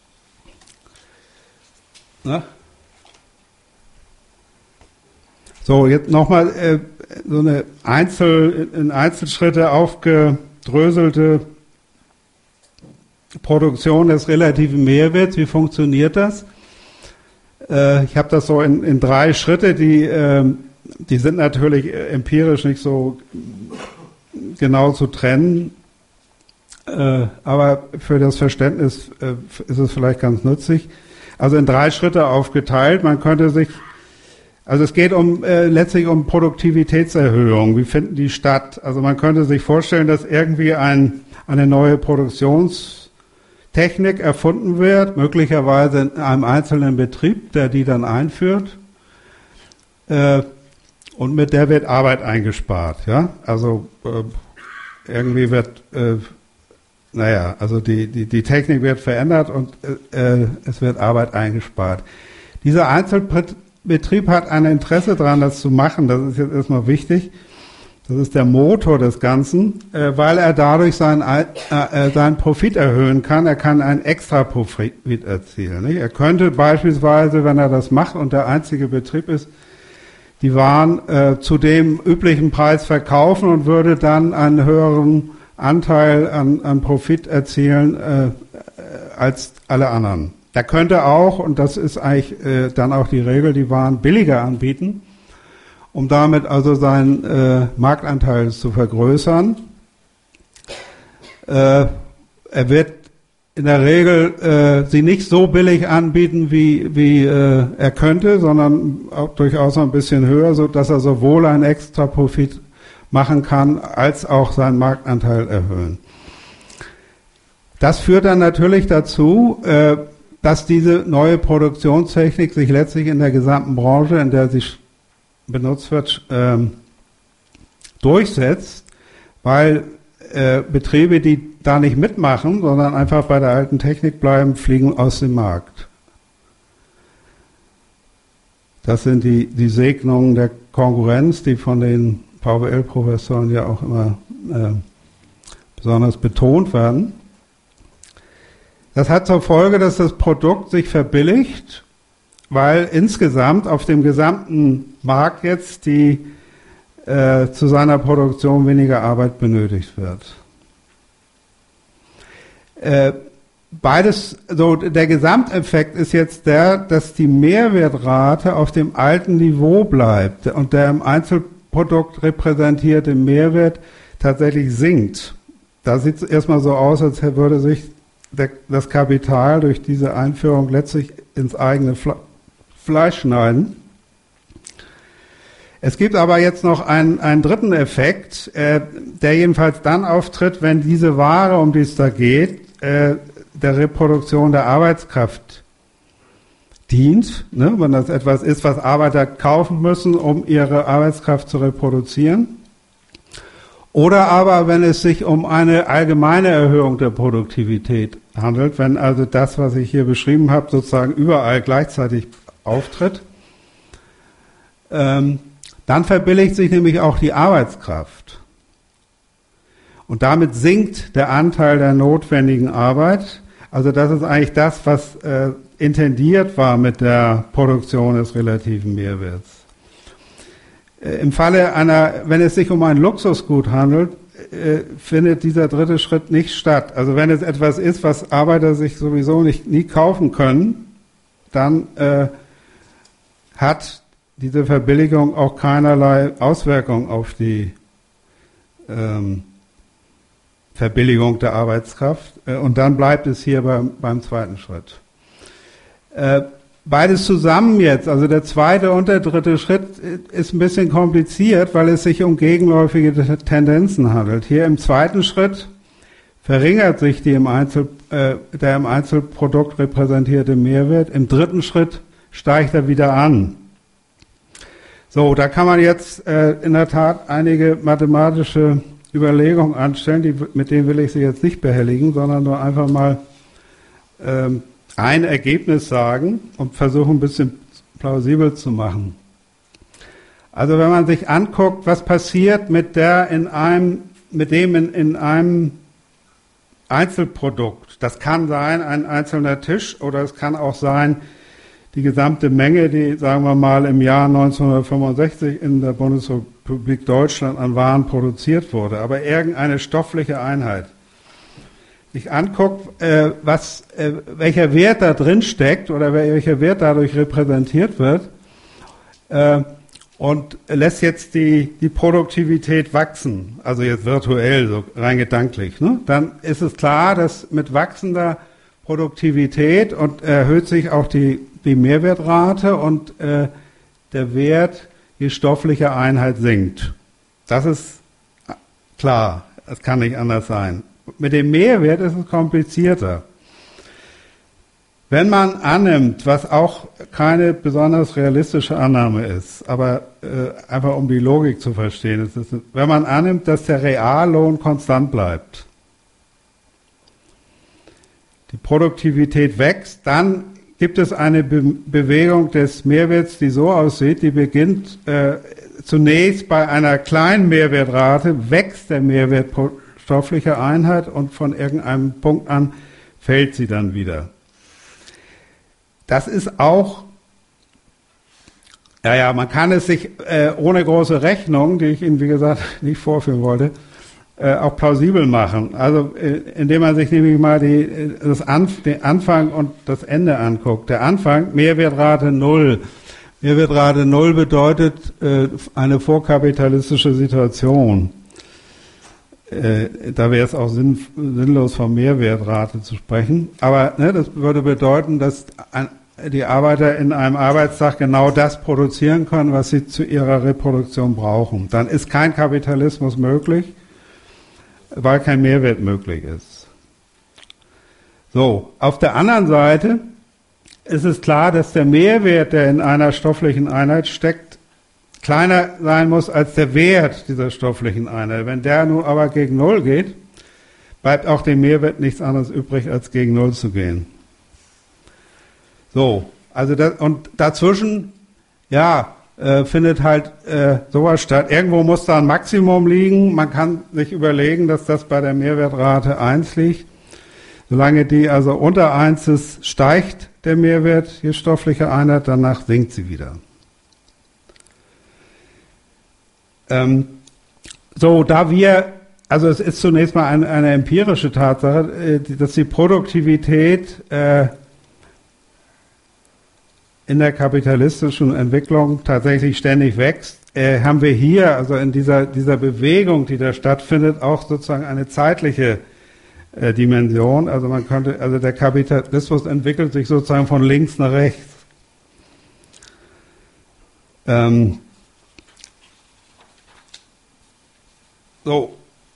Na? So, jetzt nochmal äh, so eine Einzel, in Einzelschritte aufgedröselte Produktion des relativen Mehrwerts. Wie funktioniert das? Äh, ich habe das so in, in drei Schritte, die, äh, die sind natürlich empirisch nicht so genau zu trennen, äh, aber für das Verständnis äh, ist es vielleicht ganz nützlich. Also in drei Schritte aufgeteilt. Man könnte sich Also es geht um äh, letztlich um Produktivitätserhöhung. Wie finden die statt? Also man könnte sich vorstellen, dass irgendwie ein, eine neue Produktionstechnik erfunden wird, möglicherweise in einem einzelnen Betrieb, der die dann einführt. Äh, und mit der wird Arbeit eingespart. Ja, also äh, irgendwie wird, äh, naja, also die, die, die Technik wird verändert und äh, es wird Arbeit eingespart. Dieser Einzelbetrieb Betrieb hat ein Interesse daran, das zu machen. Das ist jetzt erstmal wichtig. Das ist der Motor des Ganzen, äh, weil er dadurch seinen, äh, äh, seinen Profit erhöhen kann. Er kann einen extra Profit erzielen. Nicht? Er könnte beispielsweise, wenn er das macht und der einzige Betrieb ist, die Waren äh, zu dem üblichen Preis verkaufen und würde dann einen höheren Anteil an, an Profit erzielen äh, als alle anderen. Er könnte auch, und das ist eigentlich äh, dann auch die Regel, die Waren billiger anbieten, um damit also seinen äh, Marktanteil zu vergrößern. Äh, er wird in der Regel äh, sie nicht so billig anbieten, wie, wie äh, er könnte, sondern auch durchaus noch ein bisschen höher, so dass er sowohl einen extra Profit machen kann, als auch seinen Marktanteil erhöhen. Das führt dann natürlich dazu, äh, dass diese neue Produktionstechnik sich letztlich in der gesamten Branche, in der sie benutzt wird, ähm, durchsetzt, weil äh, Betriebe, die da nicht mitmachen, sondern einfach bei der alten Technik bleiben, fliegen aus dem Markt. Das sind die, die Segnungen der Konkurrenz, die von den V W L-Professoren ja auch immer äh, besonders betont werden. Das hat zur Folge, dass das Produkt sich verbilligt, weil insgesamt auf dem gesamten Markt jetzt die äh, zu seiner Produktion weniger Arbeit benötigt wird. Äh, beides, so der Gesamteffekt ist jetzt der, dass die Mehrwertrate auf dem alten Niveau bleibt und der im Einzelprodukt repräsentierte Mehrwert tatsächlich sinkt. Da sieht es erstmal so aus, als würde sich Der, das Kapital durch diese Einführung letztlich ins eigene Fle- Fleisch schneiden. Es gibt aber jetzt noch einen, einen dritten Effekt, äh, der jedenfalls dann auftritt, wenn diese Ware, um die es da geht, äh, der Reproduktion der Arbeitskraft dient. Ne? Wenn das etwas ist, was Arbeiter kaufen müssen, um ihre Arbeitskraft zu reproduzieren. Oder aber, wenn es sich um eine allgemeine Erhöhung der Produktivität handelt, wenn also das, was ich hier beschrieben habe, sozusagen überall gleichzeitig auftritt, ähm, dann verbilligt sich nämlich auch die Arbeitskraft. Und damit sinkt der Anteil der notwendigen Arbeit. Also das ist eigentlich das, was äh, intendiert war mit der Produktion des relativen Mehrwerts. Im Falle einer, wenn es sich um ein Luxusgut handelt, äh, findet dieser dritte Schritt nicht statt. Also wenn es etwas ist, was Arbeiter sich sowieso nicht nie kaufen können, dann äh, hat diese Verbilligung auch keinerlei Auswirkung auf die ähm, Verbilligung der Arbeitskraft. Äh, und dann bleibt es hier beim, beim zweiten Schritt. Äh, beides zusammen jetzt, also der zweite und der dritte Schritt, ist ein bisschen kompliziert, weil es sich um gegenläufige Tendenzen handelt. Hier im zweiten Schritt verringert sich die im Einzel, äh, der im Einzelprodukt repräsentierte Mehrwert. Im dritten Schritt steigt er wieder an. So, da kann man jetzt äh, in der Tat einige mathematische Überlegungen anstellen, die, mit denen will ich Sie jetzt nicht behelligen, sondern nur einfach mal ähm, ein Ergebnis sagen und versuchen ein bisschen plausibel zu machen. Also wenn man sich anguckt, was passiert mit der in einem, mit dem in, in einem Einzelprodukt. Das kann sein ein einzelner Tisch oder es kann auch sein die gesamte Menge, die, sagen wir mal, im Jahr neunzehnhundertfünfundsechzig in der Bundesrepublik Deutschland an Waren produziert wurde. Aber irgendeine stoffliche Einheit. Sich anguckt, äh, was, äh, welcher Wert da drin steckt oder welcher Wert dadurch repräsentiert wird äh, und lässt jetzt die, die Produktivität wachsen, also jetzt virtuell, so rein gedanklich, ne? Dann ist es klar, dass mit wachsender Produktivität und erhöht sich auch die, die Mehrwertrate und äh, der Wert je stoffliche Einheit sinkt. Das ist klar, das kann nicht anders sein. Mit dem Mehrwert ist es komplizierter. Wenn man annimmt, was auch keine besonders realistische Annahme ist, aber äh, einfach um die Logik zu verstehen, ist es, wenn man annimmt, dass der Reallohn konstant bleibt, die Produktivität wächst, dann gibt es eine Be- Bewegung des Mehrwerts, die so aussieht, die beginnt äh, zunächst bei einer kleinen Mehrwertrate, wächst der Mehrwert pro stoffliche Einheit und von irgendeinem Punkt an fällt sie dann wieder. Das ist auch, ja, ja, man kann es sich äh, ohne große Rechnung, die ich Ihnen, wie gesagt, nicht vorführen wollte, äh, auch plausibel machen. Also, äh, indem man sich nämlich mal die, das Anf- den Anfang und das Ende anguckt. Der Anfang, Mehrwertrate null. Mehrwertrate null bedeutet äh, eine vorkapitalistische Situation. Äh, da wäre es auch sinn, sinnlos von Mehrwertrate zu sprechen. Aber ne, das würde bedeuten, dass ein, die Arbeiter in einem Arbeitstag genau das produzieren können, was sie zu ihrer Reproduktion brauchen. Dann ist kein Kapitalismus möglich, weil kein Mehrwert möglich ist. So, auf der anderen Seite ist es klar, dass der Mehrwert, der in einer stofflichen Einheit steckt, kleiner sein muss als der Wert dieser stofflichen Einheit. Wenn der nun aber gegen Null geht, bleibt auch dem Mehrwert nichts anderes übrig, als gegen Null zu gehen. So, also das, und dazwischen, ja, äh, findet halt äh, sowas statt. Irgendwo muss da ein Maximum liegen. Man kann sich überlegen, dass das bei der Mehrwertrate eins liegt. Solange die also unter eins ist, steigt der Mehrwert je stoffliche Einheit, danach sinkt sie wieder. Ähm, so, da wir, also es ist zunächst mal eine, eine empirische Tatsache, äh, dass die Produktivität äh, in der kapitalistischen Entwicklung tatsächlich ständig wächst, äh, haben wir hier, also in dieser, dieser Bewegung, die da stattfindet, auch sozusagen eine zeitliche äh, Dimension. Also man könnte, also der Kapitalismus entwickelt sich sozusagen von links nach rechts. Ähm, So,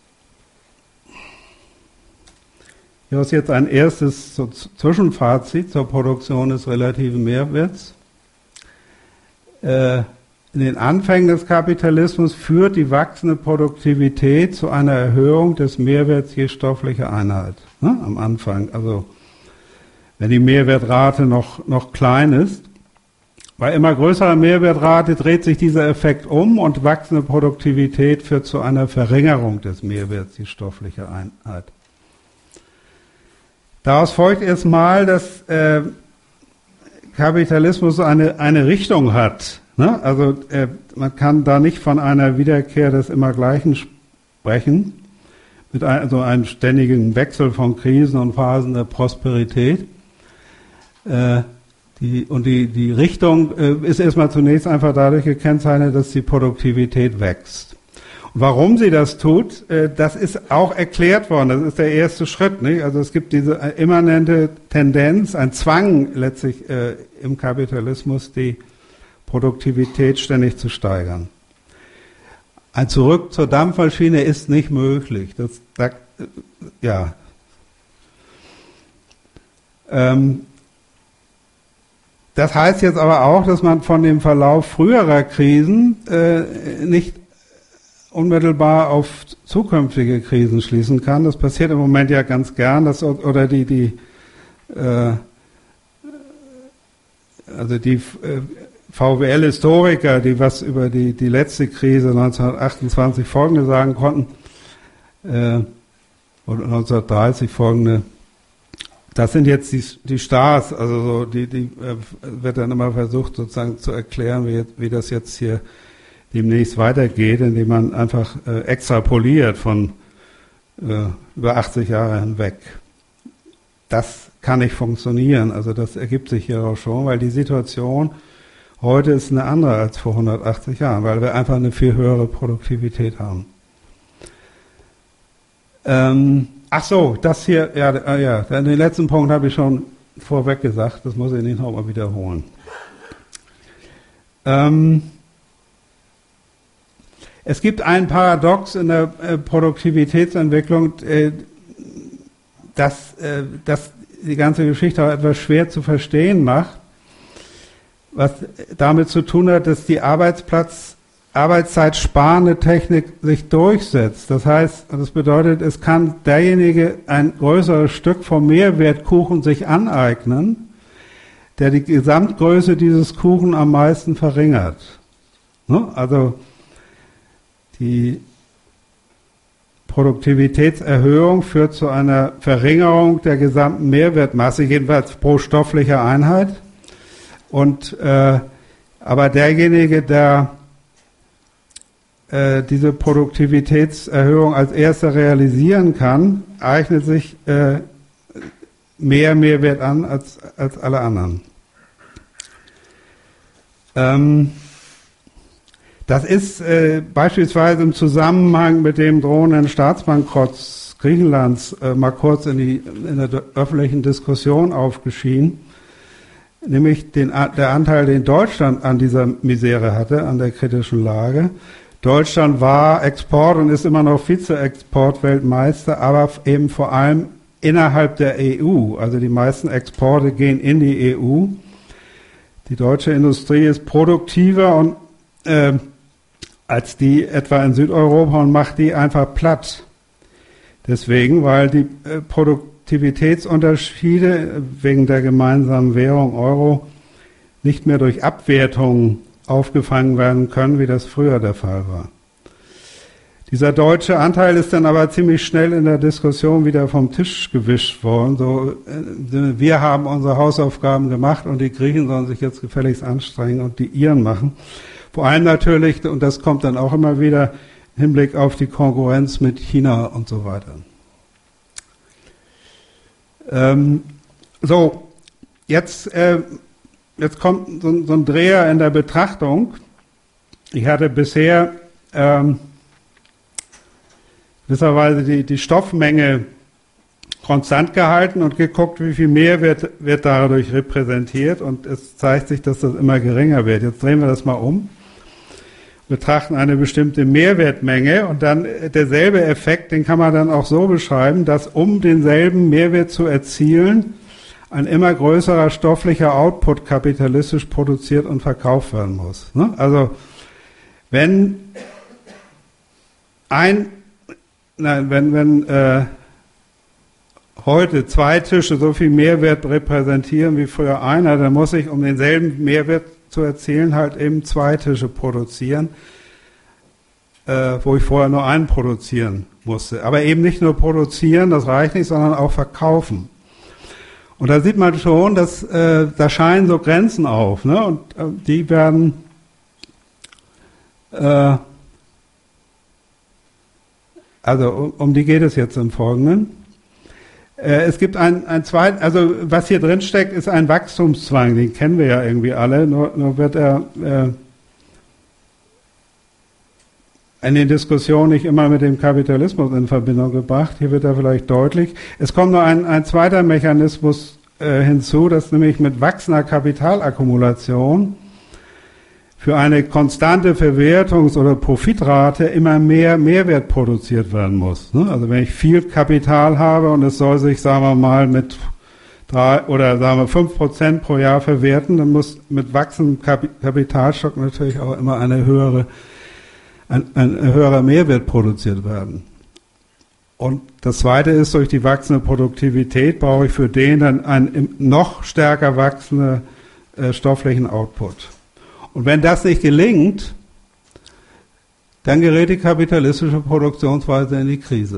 hier ist jetzt ein erstes so Zwischenfazit zur Produktion des relativen Mehrwerts. Äh, in den Anfängen des Kapitalismus führt die wachsende Produktivität zu einer Erhöhung des Mehrwerts je stoffliche Einheit. Ne? Am Anfang, also wenn die Mehrwertrate noch, noch klein ist. Bei immer größerer Mehrwertrate dreht sich dieser Effekt um und wachsende Produktivität führt zu einer Verringerung des Mehrwerts je stoffliche Einheit. Daraus folgt erstmal, dass äh, Kapitalismus eine, eine Richtung hat. Ne? Also äh, man kann da nicht von einer Wiederkehr des Immergleichen sprechen, mit ein, also einem ständigen Wechsel von Krisen und Phasen der Prosperität. Äh, Die, und die, die Richtung äh, ist erstmal zunächst einfach dadurch gekennzeichnet, dass die Produktivität wächst. Warum sie das tut, äh, das ist auch erklärt worden. Das ist der erste Schritt, nicht? Also es gibt diese immanente Tendenz, ein Zwang letztlich äh, im Kapitalismus, die Produktivität ständig zu steigern. Ein Zurück zur Dampfmaschine ist nicht möglich. Das, da, ja. Ähm, das heißt jetzt aber auch, dass man von dem Verlauf früherer Krisen äh, nicht unmittelbar auf zukünftige Krisen schließen kann. Das passiert im Moment ja ganz gern, dass, oder die, die äh, also die äh, V W L-Historiker, die was über die, die letzte Krise neunzehnhundertachtundzwanzig folgende sagen konnten, äh, oder neunzehnhundertdreißig folgende, das sind jetzt die, die Stars, also so, die, die äh, wird dann immer versucht sozusagen zu erklären, wie, wie das jetzt hier demnächst weitergeht, indem man einfach äh, extrapoliert von äh, über achtzig Jahre hinweg. Das kann nicht funktionieren, also das ergibt sich hier auch schon, weil die Situation heute ist eine andere als vor hundertachtzig Jahren, weil wir einfach eine viel höhere Produktivität haben. Ähm, ach so, das hier, ja, ja, den letzten Punkt habe ich schon vorweg gesagt, das muss ich nicht nochmal wiederholen. Ähm, Es gibt ein Paradox in der äh, Produktivitätsentwicklung, äh, das, äh, das die ganze Geschichte auch etwas schwer zu verstehen macht, was damit zu tun hat, dass die Arbeitsplatz, Arbeitszeitsparende Technik sich durchsetzt. Das heißt, das bedeutet, es kann derjenige ein größeres Stück vom Mehrwertkuchen sich aneignen, der die Gesamtgröße dieses Kuchen am meisten verringert. Ne? Also die Produktivitätserhöhung führt zu einer Verringerung der gesamten Mehrwertmasse, jedenfalls pro stofflicher Einheit. Und äh, aber derjenige, der äh, diese Produktivitätserhöhung als erster realisieren kann, eignet sich äh, mehr Mehrwert an als, als alle anderen. Ähm, Das ist äh, beispielsweise im Zusammenhang mit dem drohenden Staatsbankrott Griechenlands äh, mal kurz in, die, in der öffentlichen Diskussion aufgeschieden, nämlich den, der Anteil, den Deutschland an dieser Misere hatte, an der kritischen Lage. Deutschland war Export und ist immer noch Vize-Exportweltmeister, aber eben vor allem innerhalb der E U. Also die meisten Exporte gehen in die E U. Die deutsche Industrie ist produktiver und äh, als die etwa in Südeuropa und macht die einfach platt. Deswegen, weil die äh, Produktivitätsunterschiede wegen der gemeinsamen Währung Euro nicht mehr durch Abwertungen aufgefangen werden können, wie das früher der Fall war. Dieser deutsche Anteil ist dann aber ziemlich schnell in der Diskussion wieder vom Tisch gewischt worden. So, äh, wir haben unsere Hausaufgaben gemacht und die Griechen sollen sich jetzt gefälligst anstrengen und die ihren machen. Vor allem natürlich, und das kommt dann auch immer wieder, im Hinblick auf die Konkurrenz mit China und so weiter. Ähm, so, jetzt, äh, jetzt kommt so, so ein Dreher in der Betrachtung. Ich hatte bisher ähm, gewisserweise die, die Stoffmenge konstant gehalten und geguckt, wie viel mehr wird, wird dadurch repräsentiert, und es zeigt sich, dass das immer geringer wird. Jetzt drehen wir das mal um. Betrachten eine bestimmte Mehrwertmenge und dann derselbe Effekt, den kann man dann auch so beschreiben, dass um denselben Mehrwert zu erzielen, ein immer größerer stofflicher Output kapitalistisch produziert und verkauft werden muss. Ne? Also wenn ein, nein, wenn, wenn äh, heute zwei Tische so viel Mehrwert repräsentieren wie früher einer, dann muss ich, um denselben Mehrwert zu erzielen, halt eben zwei Tische produzieren, äh, wo ich vorher nur einen produzieren musste. Aber eben nicht nur produzieren, das reicht nicht, sondern auch verkaufen. Und da sieht man schon, dass äh, da scheinen so Grenzen auf, ne? Und äh, die werden äh, also um, um die geht es jetzt im Folgenden. Es gibt ein, ein zweit, also was hier drin steckt, ist ein Wachstumszwang, den kennen wir ja irgendwie alle, nur, nur wird er, äh, in den Diskussionen nicht immer mit dem Kapitalismus in Verbindung gebracht. Hier wird er vielleicht deutlich. Es kommt noch ein, ein zweiter Mechanismus äh, hinzu, dass nämlich mit wachsender Kapitalakkumulation für eine konstante Verwertungs- oder Profitrate immer mehr Mehrwert produziert werden muss. Ne? Also wenn ich viel Kapital habe und es soll sich, sagen wir mal, mit drei oder sagen wir fünf Prozent pro Jahr verwerten, dann muss mit wachsendem Kap- Kapitalstock natürlich auch immer eine höhere, ein, ein höherer Mehrwert produziert werden. Und das Zweite ist, durch die wachsende Produktivität brauche ich für den dann einen noch stärker wachsenden äh, stofflichen Output. Und wenn das nicht gelingt, dann gerät die kapitalistische Produktionsweise in die Krise.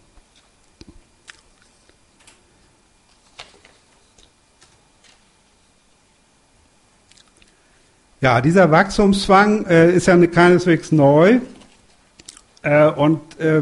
Ja, dieser Wachstumszwang äh, ist ja keineswegs neu äh, und äh,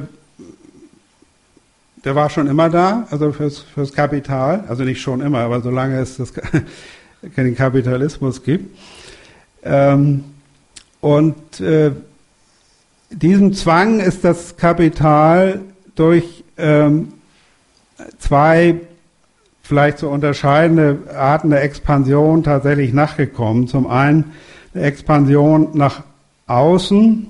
der war schon immer da, also fürs, fürs Kapital, also nicht schon immer, aber solange es das, den Kapitalismus gibt. Ähm, und äh, diesem Zwang ist das Kapital durch ähm, zwei vielleicht so unterscheidende Arten der Expansion tatsächlich nachgekommen. Zum einen eine Expansion nach außen,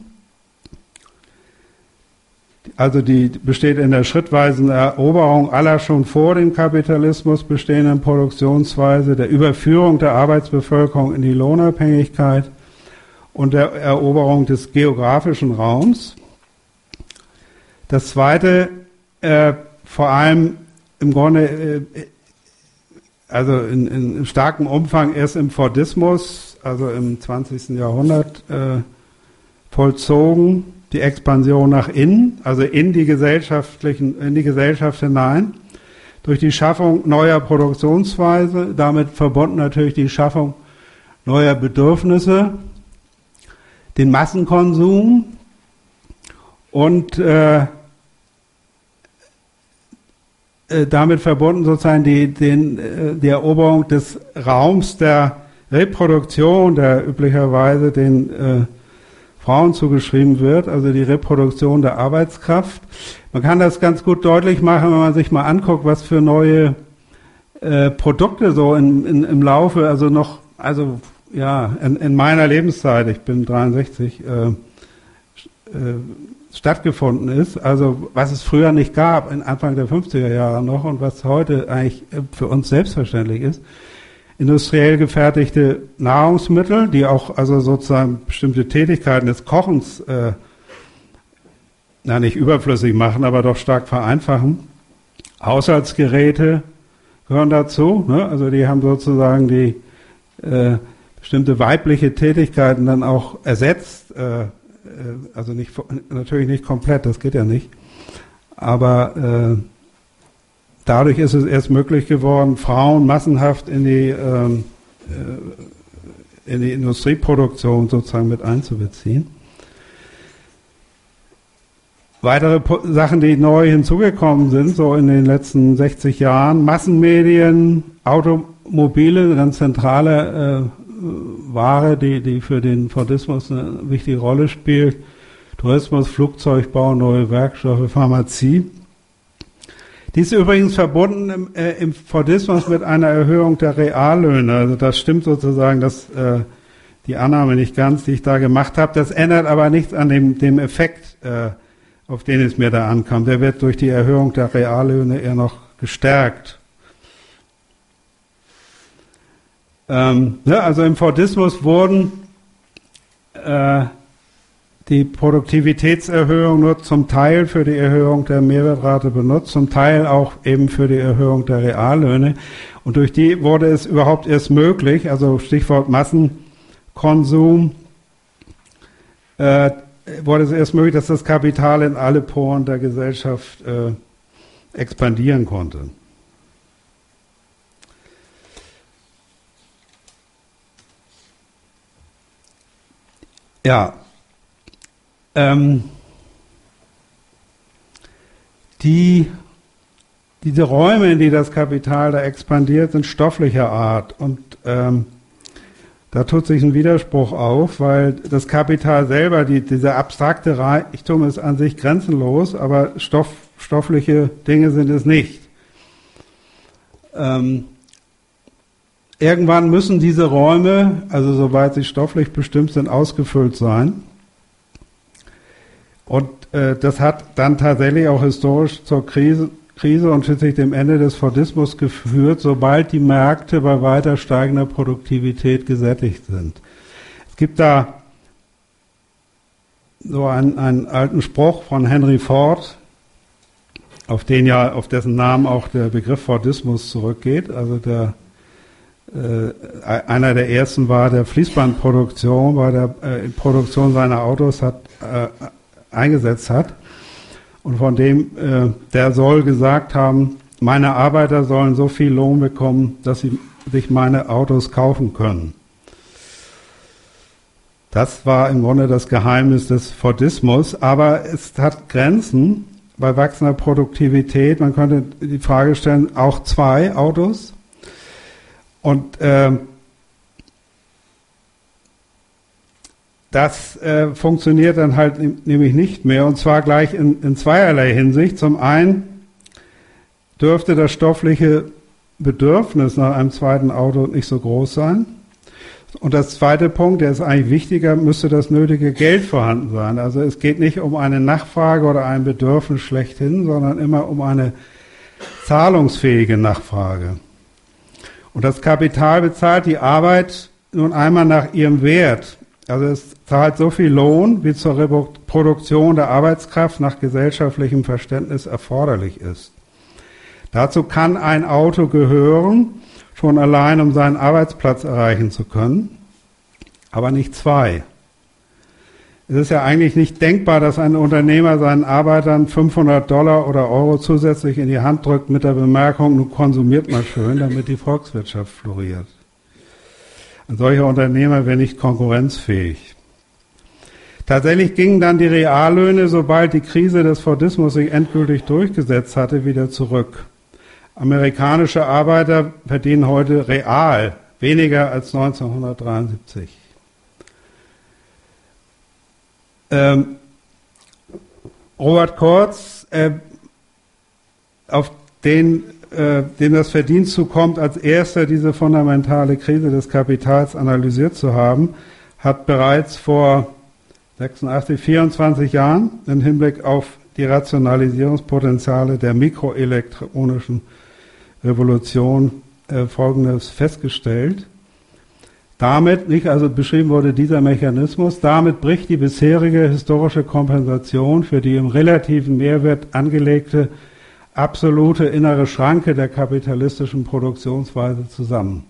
also die besteht in der schrittweisen Eroberung aller schon vor dem Kapitalismus bestehenden Produktionsweise, der Überführung der Arbeitsbevölkerung in die Lohnabhängigkeit und der Eroberung des geografischen Raums. Das Zweite, äh, vor allem im Grunde, äh, also in, in starkem Umfang erst im Fordismus, also im zwanzigsten Jahrhundert, äh, vollzogen, die Expansion nach innen, also in die gesellschaftlichen, in die Gesellschaft hinein, durch die Schaffung neuer Produktionsweise, damit verbunden natürlich die Schaffung neuer Bedürfnisse, den Massenkonsum und äh, äh, damit verbunden sozusagen die, den, äh, die Eroberung des Raums der Reproduktion, der üblicherweise den äh, Frauen zugeschrieben wird, also die Reproduktion der Arbeitskraft. Man kann das ganz gut deutlich machen, wenn man sich mal anguckt, was für neue äh, Produkte so in, in, im Laufe, also noch, also ja, in, in meiner Lebenszeit, ich bin dreiundsechzig, äh, äh, stattgefunden ist, also was es früher nicht gab, in Anfang der fünfziger Jahre noch und was heute eigentlich für uns selbstverständlich ist. Industriell gefertigte Nahrungsmittel, die auch also sozusagen bestimmte Tätigkeiten des Kochens äh, na nicht überflüssig machen, aber doch stark vereinfachen. Haushaltsgeräte gehören dazu, ne? Also die haben sozusagen die äh, bestimmte weibliche Tätigkeiten dann auch ersetzt, äh, äh, also nicht natürlich nicht komplett, das geht ja nicht, aber äh, dadurch ist es erst möglich geworden, Frauen massenhaft in die, ähm, äh, in die Industrieproduktion sozusagen mit einzubeziehen. Weitere po- Sachen, die neu hinzugekommen sind, so in den letzten sechzig Jahren, Massenmedien, Automobile, eine ganz zentrale äh, Ware, die, die für den Fordismus eine wichtige Rolle spielt, Tourismus, Flugzeugbau, neue Werkstoffe, Pharmazie. Dies ist übrigens verbunden im, äh, im Fordismus mit einer Erhöhung der Reallöhne. Also das stimmt sozusagen, dass äh, die Annahme nicht ganz, die ich da gemacht habe. Das ändert aber nichts an dem, dem Effekt, äh, auf den es mir da ankam. Der wird durch die Erhöhung der Reallöhne eher noch gestärkt. Ähm, ja, also im Fordismus wurden äh, die Produktivitätserhöhung nur zum Teil für die Erhöhung der Mehrwertrate benutzt, zum Teil auch eben für die Erhöhung der Reallöhne. Und durch die wurde es überhaupt erst möglich, also Stichwort Massenkonsum, äh, wurde es erst möglich, dass das Kapital in alle Poren der Gesellschaft äh, expandieren konnte. Ja, ähm, die, diese Räume, in die das Kapital da expandiert, sind stofflicher Art und ähm, Da tut sich ein Widerspruch auf, weil das Kapital selber, die, dieser abstrakte Reichtum ist an sich grenzenlos, aber Stoff, stoffliche Dinge sind es nicht. Ähm, irgendwann müssen diese Räume, also soweit sie stofflich bestimmt sind, ausgefüllt sein. Und äh, das hat dann tatsächlich auch historisch zur Krise Krise und schließlich dem Ende des Fordismus geführt, sobald die Märkte bei weiter steigender Produktivität gesättigt sind. Es gibt da so einen, einen alten Spruch von Henry Ford, auf den ja, auf dessen Namen auch der Begriff Fordismus zurückgeht. Also der äh, einer der ersten war, der Fließbandproduktion, bei der äh, Produktion seiner Autos hat äh, eingesetzt hat. Und von dem, äh, der soll gesagt haben, meine Arbeiter sollen so viel Lohn bekommen, dass sie sich meine Autos kaufen können. Das war im Grunde das Geheimnis des Fordismus, aber es hat Grenzen bei wachsender Produktivität. Man könnte die Frage stellen, auch zwei Autos. Und äh, Das äh, funktioniert dann halt nämlich nicht mehr, und zwar gleich in, in zweierlei Hinsicht. Zum einen dürfte das stoffliche Bedürfnis nach einem zweiten Auto nicht so groß sein. Und das zweite Punkt, der ist eigentlich wichtiger, müsste das nötige Geld vorhanden sein. Also es geht nicht um eine Nachfrage oder ein Bedürfnis schlechthin, sondern immer um eine zahlungsfähige Nachfrage. Und das Kapital bezahlt die Arbeit nun einmal nach ihrem Wert. Also es zahlt so viel Lohn, wie zur Reproduktion der Arbeitskraft nach gesellschaftlichem Verständnis erforderlich ist. Dazu kann ein Auto gehören, schon allein um seinen Arbeitsplatz erreichen zu können, aber nicht zwei. Es ist ja eigentlich nicht denkbar, dass ein Unternehmer seinen Arbeitern fünfhundert Dollar oder Euro zusätzlich in die Hand drückt mit der Bemerkung, nun konsumiert mal schön, damit die Volkswirtschaft floriert. Ein solcher Unternehmer wäre nicht konkurrenzfähig. Tatsächlich gingen dann die Reallöhne, sobald die Krise des Fordismus sich endgültig durchgesetzt hatte, wieder zurück. Amerikanische Arbeiter verdienen heute real weniger als neunzehnhundertdreiundsiebzig. Ähm, Robert Kurz, äh, auf den dem das Verdienst zukommt, als erster diese fundamentale Krise des Kapitals analysiert zu haben, hat bereits vor sechsundachtzig, vierundzwanzig Jahren im Hinblick auf die Rationalisierungspotenziale der mikroelektronischen Revolution äh, Folgendes festgestellt. Damit, nicht, also beschrieben wurde dieser Mechanismus, damit bricht die bisherige historische Kompensation für die im relativen Mehrwert angelegte absolute innere Schranke der kapitalistischen Produktionsweise zusammen.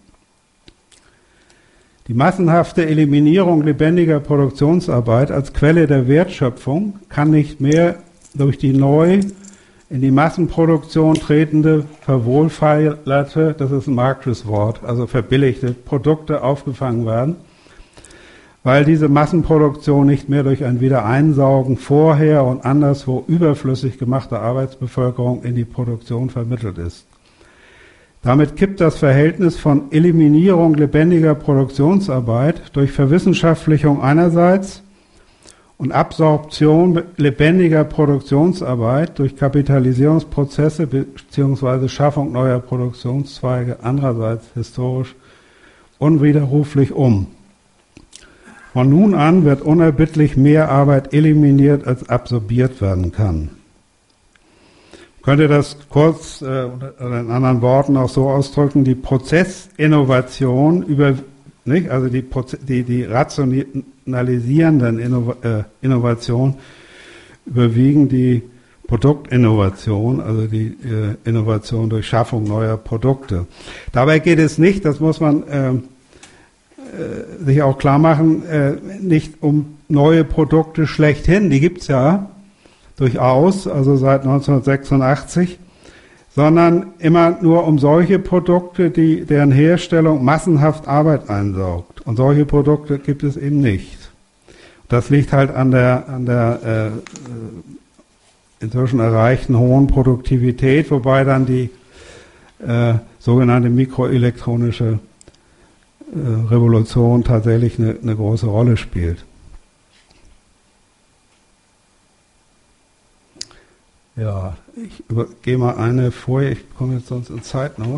Die massenhafte Eliminierung lebendiger Produktionsarbeit als Quelle der Wertschöpfung kann nicht mehr durch die neu in die Massenproduktion tretende, verwohlfeilerte, das ist ein marxisches Wort, also verbilligte Produkte aufgefangen werden, weil diese Massenproduktion nicht mehr durch ein Wiedereinsaugen vorher und anderswo überflüssig gemachter Arbeitsbevölkerung in die Produktion vermittelt ist. Damit kippt das Verhältnis von Eliminierung lebendiger Produktionsarbeit durch Verwissenschaftlichung einerseits und Absorption lebendiger Produktionsarbeit durch Kapitalisierungsprozesse bzw. Schaffung neuer Produktionszweige andererseits historisch unwiderruflich um. Von nun an wird unerbittlich mehr Arbeit eliminiert, als absorbiert werden kann. Ich könnte das kurz äh, oder in anderen Worten auch so ausdrücken, die Prozessinnovation über, nicht, also die, die, die rationalisierenden Innov äh, Innovationen überwiegen die Produktinnovation, also die äh, Innovation durch Schaffung neuer Produkte. Dabei geht es nicht, das muss man äh, sich auch klar machen, äh, nicht um neue Produkte schlechthin, die gibt's ja durchaus, also seit neunzehnhundertsechsundachtzig, sondern immer nur um solche Produkte, die deren Herstellung massenhaft Arbeit einsaugt. Und solche Produkte gibt es eben nicht. Das liegt halt an der, an der äh, inzwischen erreichten hohen Produktivität, wobei dann die äh, sogenannte mikroelektronische äh, Revolution tatsächlich eine, eine große Rolle spielt. Ja, ich gehe mal eine Folie, ich komme jetzt sonst in Zeitnot.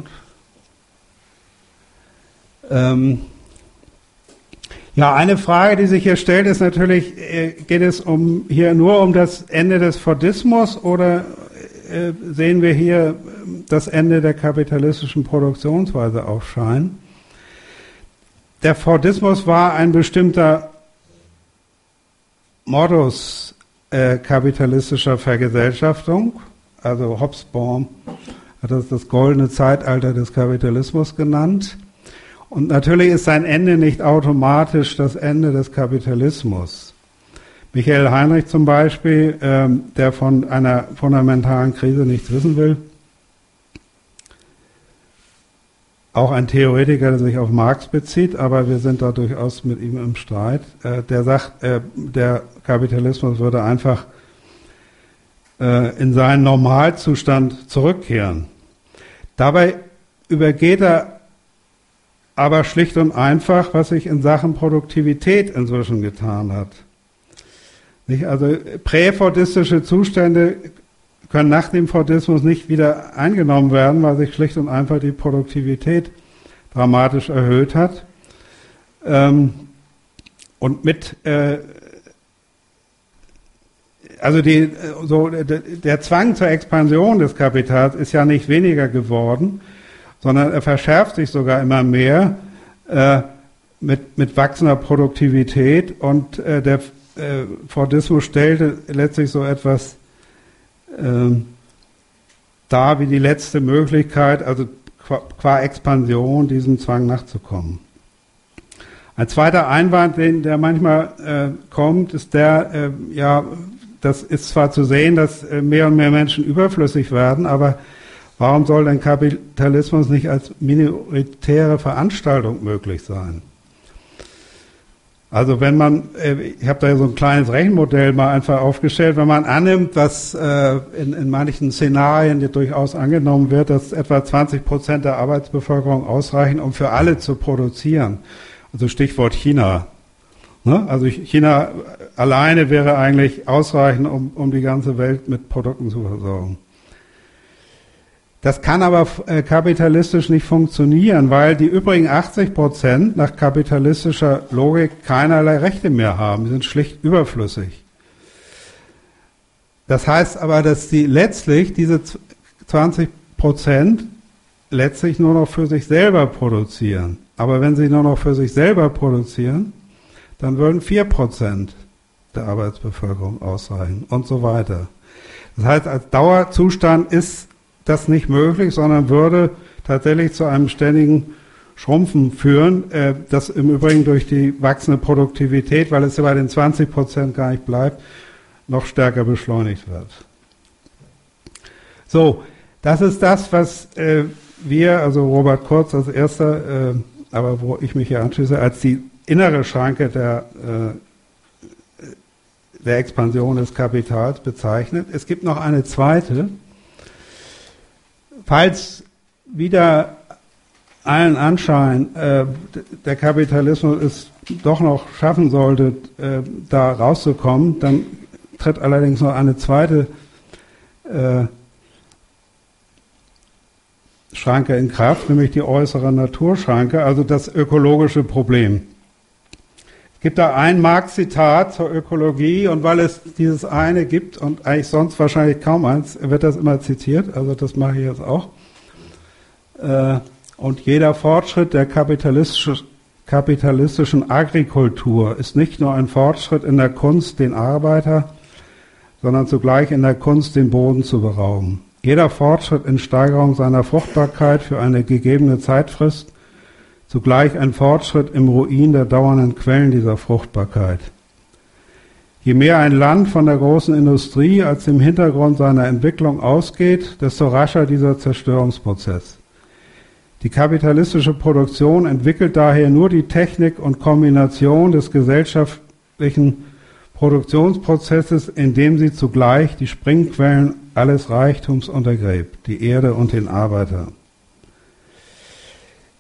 Ähm, ja, eine Frage, die sich hier stellt, ist natürlich, äh, geht es um hier nur um das Ende des Fordismus oder äh, sehen wir hier das Ende der kapitalistischen Produktionsweise aufscheinen? Der Fordismus war ein bestimmter Modus äh, kapitalistischer Vergesellschaftung, also Hobsbawm hat das das goldene Zeitalter des Kapitalismus genannt. Und natürlich ist sein Ende nicht automatisch das Ende des Kapitalismus. Michael Heinrich zum Beispiel, ähm, der von einer fundamentalen Krise nichts wissen will, auch ein Theoretiker, der sich auf Marx bezieht, aber wir sind da durchaus mit ihm im Streit, äh, der sagt, äh, der Kapitalismus würde einfach äh, in seinen Normalzustand zurückkehren. Dabei übergeht er aber schlicht und einfach, was sich in Sachen Produktivität inzwischen getan hat. Nicht? Also präfordistische Zustände können nach dem Fordismus nicht wieder eingenommen werden, weil sich schlicht und einfach die Produktivität dramatisch erhöht hat. Ähm, und mit, äh, also die, so, der Zwang zur Expansion des Kapitals ist ja nicht weniger geworden, sondern er verschärft sich sogar immer mehr äh, mit, mit wachsender Produktivität und äh, der äh, Fordismus stellte letztlich so etwas äh, dar wie die letzte Möglichkeit, also qua, qua Expansion diesem Zwang nachzukommen. Ein zweiter Einwand, den, der manchmal äh, kommt, ist der, äh, ja, das ist zwar zu sehen, dass äh, mehr und mehr Menschen überflüssig werden, aber warum soll denn Kapitalismus nicht als minoritäre Veranstaltung möglich sein? Also wenn man, ich habe da so ein kleines Rechenmodell mal einfach aufgestellt, wenn man annimmt, dass in, in manchen Szenarien durchaus angenommen wird, dass etwa zwanzig Prozent der Arbeitsbevölkerung ausreichen, um für alle zu produzieren. Also Stichwort China. Also China alleine wäre eigentlich ausreichend, um, um die ganze Welt mit Produkten zu versorgen. Das kann aber äh, kapitalistisch nicht funktionieren, weil die übrigen achtzig Prozent nach kapitalistischer Logik keinerlei Rechte mehr haben. Die sind schlicht überflüssig. Das heißt aber, dass die letztlich, diese zwanzig Prozent, letztlich nur noch für sich selber produzieren. Aber wenn sie nur noch für sich selber produzieren, dann würden vier Prozent der Arbeitsbevölkerung ausreichen und so weiter. Das heißt, als Dauerzustand ist das nicht möglich, sondern würde tatsächlich zu einem ständigen Schrumpfen führen, äh, das im Übrigen durch die wachsende Produktivität, weil es ja bei den zwanzig Prozent gar nicht bleibt, noch stärker beschleunigt wird. So, das ist das, was äh, wir, also Robert Kurz als erster, äh, aber wo ich mich hier anschließe, als die innere Schranke der, äh, der Expansion des Kapitals bezeichnet. Es gibt noch eine zweite. Falls wieder allen Anschein äh, der Kapitalismus es doch noch schaffen sollte, äh, da rauszukommen, dann tritt allerdings noch eine zweite äh, Schranke in Kraft, nämlich die äußere Naturschranke, also das ökologische Problem. Es gibt da ein Marx-Zitat zur Ökologie und weil es dieses eine gibt und eigentlich sonst wahrscheinlich kaum eins, wird das immer zitiert, also das mache ich jetzt auch. Und jeder Fortschritt der kapitalistisch, kapitalistischen Agrikultur ist nicht nur ein Fortschritt in der Kunst, den Arbeiter, sondern zugleich in der Kunst, den Boden zu berauben. Jeder Fortschritt in Steigerung seiner Fruchtbarkeit für eine gegebene Zeitfrist, zugleich ein Fortschritt im Ruin der dauernden Quellen dieser Fruchtbarkeit. Je mehr ein Land von der großen Industrie als dem Hintergrund seiner Entwicklung ausgeht, desto rascher dieser Zerstörungsprozess. Die kapitalistische Produktion entwickelt daher nur die Technik und Kombination des gesellschaftlichen Produktionsprozesses, indem sie zugleich die Springquellen alles Reichtums untergräbt, die Erde und den Arbeiter.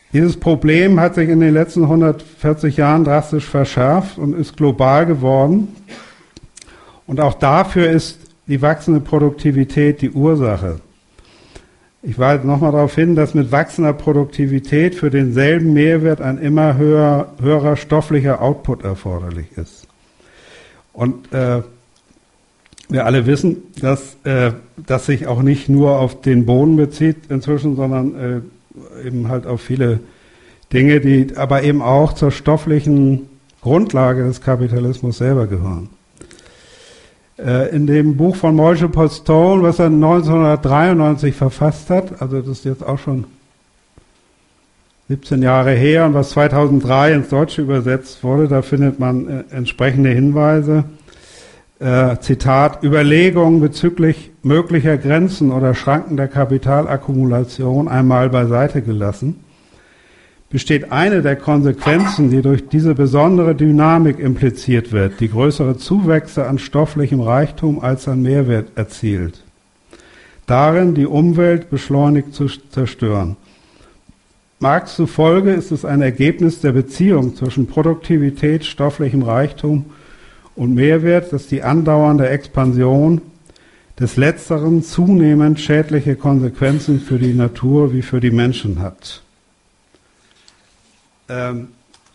Dieses Problem hat sich in den letzten hundertvierzig Jahren drastisch verschärft und ist global geworden. Und auch dafür ist die wachsende Produktivität die Ursache. Ich weise nochmal darauf hin, dass mit wachsender Produktivität für denselben Mehrwert ein immer höher, höherer stofflicher Output erforderlich ist. Und äh, wir alle wissen, dass äh, das sich auch nicht nur auf den Boden bezieht inzwischen, sondern äh, eben halt auf viele Dinge, die aber eben auch zur stofflichen Grundlage des Kapitalismus selber gehören. Äh, in dem Buch von Moishe Postone, was er neunzehnhundertdreiundneunzig verfasst hat, also das ist jetzt auch schon siebzehn Jahre her und was zweitausenddrei ins Deutsche übersetzt wurde, da findet man äh, entsprechende Hinweise. Äh, Zitat, Überlegungen bezüglich möglicher Grenzen oder Schranken der Kapitalakkumulation einmal beiseite gelassen, besteht eine der Konsequenzen, die durch diese besondere Dynamik impliziert wird, die größere Zuwächse an stofflichem Reichtum als an Mehrwert erzielt. Darin, die Umwelt beschleunigt zu zerstören. Marx zufolge ist es ein Ergebnis der Beziehung zwischen Produktivität, stofflichem Reichtum und Mehrwert, dass die andauernde Expansion des Letzteren zunehmend schädliche Konsequenzen für die Natur wie für die Menschen hat. Ähm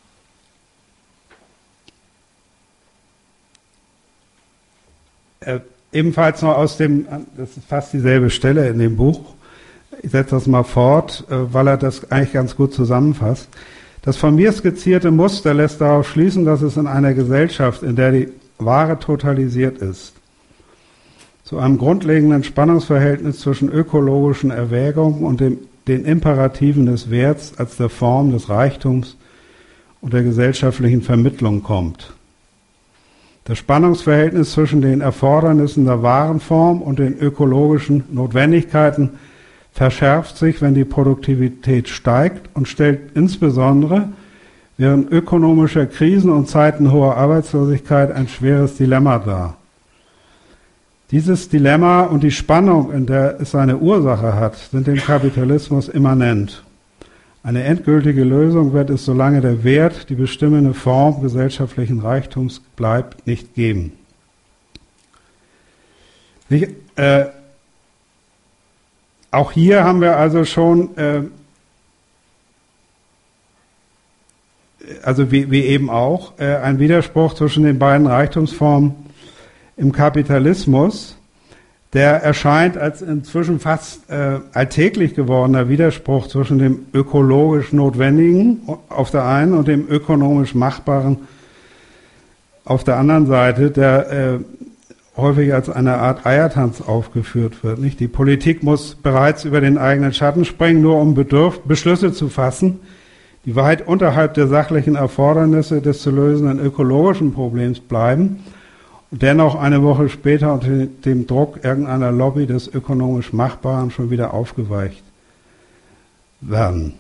äh, ebenfalls noch aus dem, das ist fast dieselbe Stelle in dem Buch, ich setze das mal fort, äh, weil er das eigentlich ganz gut zusammenfasst. Das von mir skizzierte Muster lässt darauf schließen, dass es in einer Gesellschaft, in der die Ware totalisiert ist, zu einem grundlegenden Spannungsverhältnis zwischen ökologischen Erwägungen und dem, den Imperativen des Werts als der Form des Reichtums und der gesellschaftlichen Vermittlung kommt. Das Spannungsverhältnis zwischen den Erfordernissen der Warenform und den ökologischen Notwendigkeiten verschärft sich, wenn die Produktivität steigt und stellt insbesondere während ökonomischer Krisen und Zeiten hoher Arbeitslosigkeit ein schweres Dilemma dar. Dieses Dilemma und die Spannung, in der es seine Ursache hat, sind dem Kapitalismus immanent. Eine endgültige Lösung wird es, solange der Wert die bestimmende Form gesellschaftlichen Reichtums bleibt, nicht geben. Ich, äh, Auch hier haben wir also schon, äh, also wie, wie eben auch, äh, einen Widerspruch zwischen den beiden Reichtumsformen im Kapitalismus, der erscheint als inzwischen fast äh, alltäglich gewordener Widerspruch zwischen dem ökologisch Notwendigen auf der einen und dem ökonomisch Machbaren auf der anderen Seite, der äh, häufig als eine Art Eiertanz aufgeführt wird. Nicht? Die Politik muss bereits über den eigenen Schatten springen, nur um Bedürf- Beschlüsse zu fassen, die weit unterhalb der sachlichen Erfordernisse des zu lösenden ökologischen Problems bleiben und dennoch eine Woche später unter dem Druck irgendeiner Lobby des ökonomisch Machbaren schon wieder aufgeweicht werden.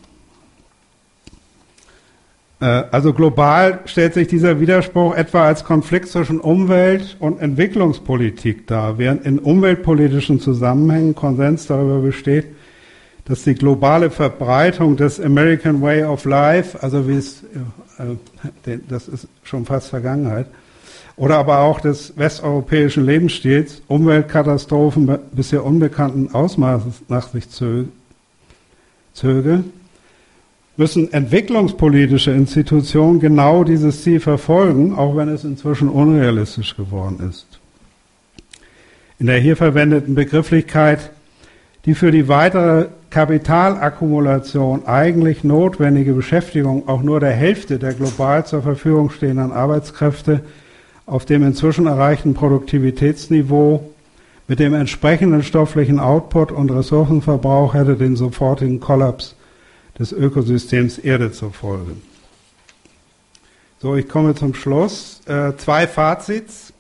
Also global stellt sich dieser Widerspruch etwa als Konflikt zwischen Umwelt- und Entwicklungspolitik dar, während in umweltpolitischen Zusammenhängen Konsens darüber besteht, dass die globale Verbreitung des American Way of Life, also wie es, äh, das ist schon fast Vergangenheit, oder aber auch des westeuropäischen Lebensstils Umweltkatastrophen bisher unbekannten Ausmaßes nach sich zö- zöge, müssen entwicklungspolitische Institutionen genau dieses Ziel verfolgen, auch wenn es inzwischen unrealistisch geworden ist. In der hier verwendeten Begrifflichkeit, die für die weitere Kapitalakkumulation eigentlich notwendige Beschäftigung auch nur der Hälfte der global zur Verfügung stehenden Arbeitskräfte auf dem inzwischen erreichten Produktivitätsniveau mit dem entsprechenden stofflichen Output und Ressourcenverbrauch hätte den sofortigen Kollaps des Ökosystems Erde zur Folge. So, ich komme zum Schluss. Äh, zwei Fazits.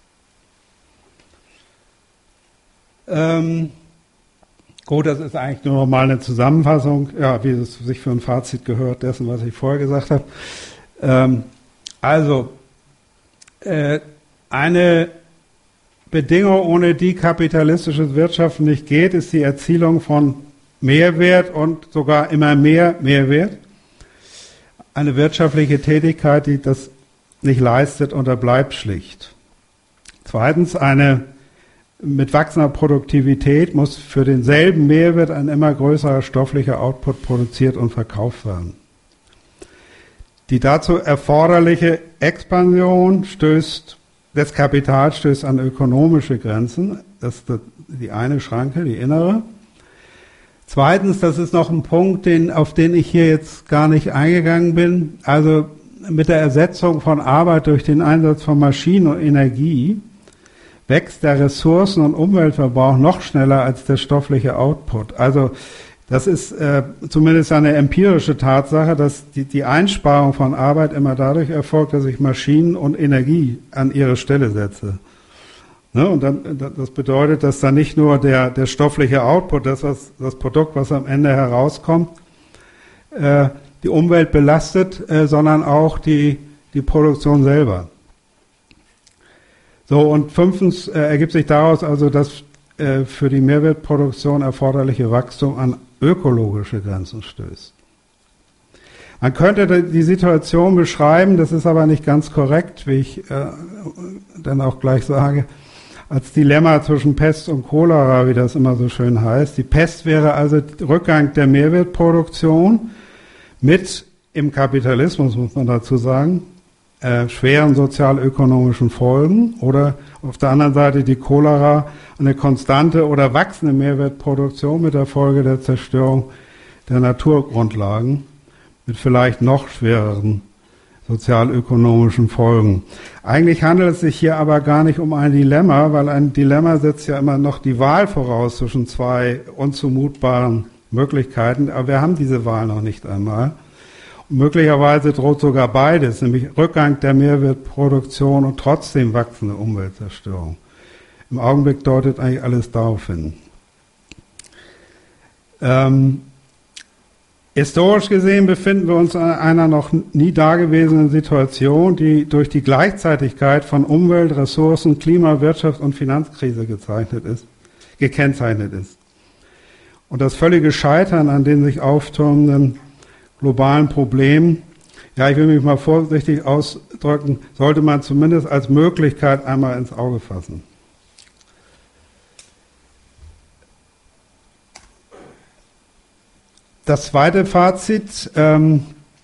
Ähm, gut, das ist eigentlich nur mal eine Zusammenfassung, ja, wie es sich für ein Fazit gehört, dessen, was ich vorher gesagt habe. Ähm, also, äh, eine Bedingung, ohne die kapitalistisches Wirtschaften nicht geht, ist die Erzielung von Mehrwert und sogar immer mehr Mehrwert. Eine wirtschaftliche Tätigkeit, die das nicht leistet, unterbleibt schlicht. Zweitens, eine mit wachsender Produktivität muss für denselben Mehrwert ein immer größerer stofflicher Output produziert und verkauft werden. Die dazu erforderliche Expansion stößt, des Kapitals stößt an ökonomische Grenzen. Das ist die eine Schranke, die innere. Zweitens, das ist noch ein Punkt, den, auf den ich hier jetzt gar nicht eingegangen bin. Also mit der Ersetzung von Arbeit durch den Einsatz von Maschinen und Energie wächst der Ressourcen- und Umweltverbrauch noch schneller als der stoffliche Output. Also das ist äh, zumindest eine empirische Tatsache, dass die, die Einsparung von Arbeit immer dadurch erfolgt, dass ich Maschinen und Energie an ihre Stelle setze. Ne? Und dann, das bedeutet, dass dann nicht nur der, der stoffliche Output, das, was, das Produkt, was am Ende herauskommt, äh, die Umwelt belastet, äh, sondern auch die, die Produktion selber. So, und fünftens äh, ergibt sich daraus also das äh, für die Mehrwertproduktion erforderliche Wachstum an ökologische Grenzen stößt. Man könnte die Situation beschreiben, das ist aber nicht ganz korrekt, wie ich äh, dann auch gleich sage, als Dilemma zwischen Pest und Cholera, wie das immer so schön heißt. Die Pest wäre also Rückgang der Mehrwertproduktion mit im Kapitalismus, muss man dazu sagen, äh, schweren sozialökonomischen Folgen, oder auf der anderen Seite die Cholera, eine konstante oder wachsende Mehrwertproduktion mit der Folge der Zerstörung der Naturgrundlagen mit vielleicht noch schwereren sozialökonomischen Folgen. Eigentlich handelt es sich hier aber gar nicht um ein Dilemma, weil ein Dilemma setzt ja immer noch die Wahl voraus zwischen zwei unzumutbaren Möglichkeiten, aber wir haben diese Wahl noch nicht einmal. Und möglicherweise droht sogar beides, nämlich Rückgang der Mehrwertproduktion und trotzdem wachsende Umweltzerstörung. Im Augenblick deutet eigentlich alles darauf hin. Ähm, historisch gesehen befinden wir uns in einer noch nie dagewesenen Situation, die durch die Gleichzeitigkeit von Umwelt-, Ressourcen-, Klima-, Wirtschafts- und Finanzkrise gezeichnet ist, gekennzeichnet ist. Und das völlige Scheitern an den sich auftürmenden globalen Problemen, ja, ich will mich mal vorsichtig ausdrücken, sollte man zumindest als Möglichkeit einmal ins Auge fassen. Das zweite Fazit, ähm,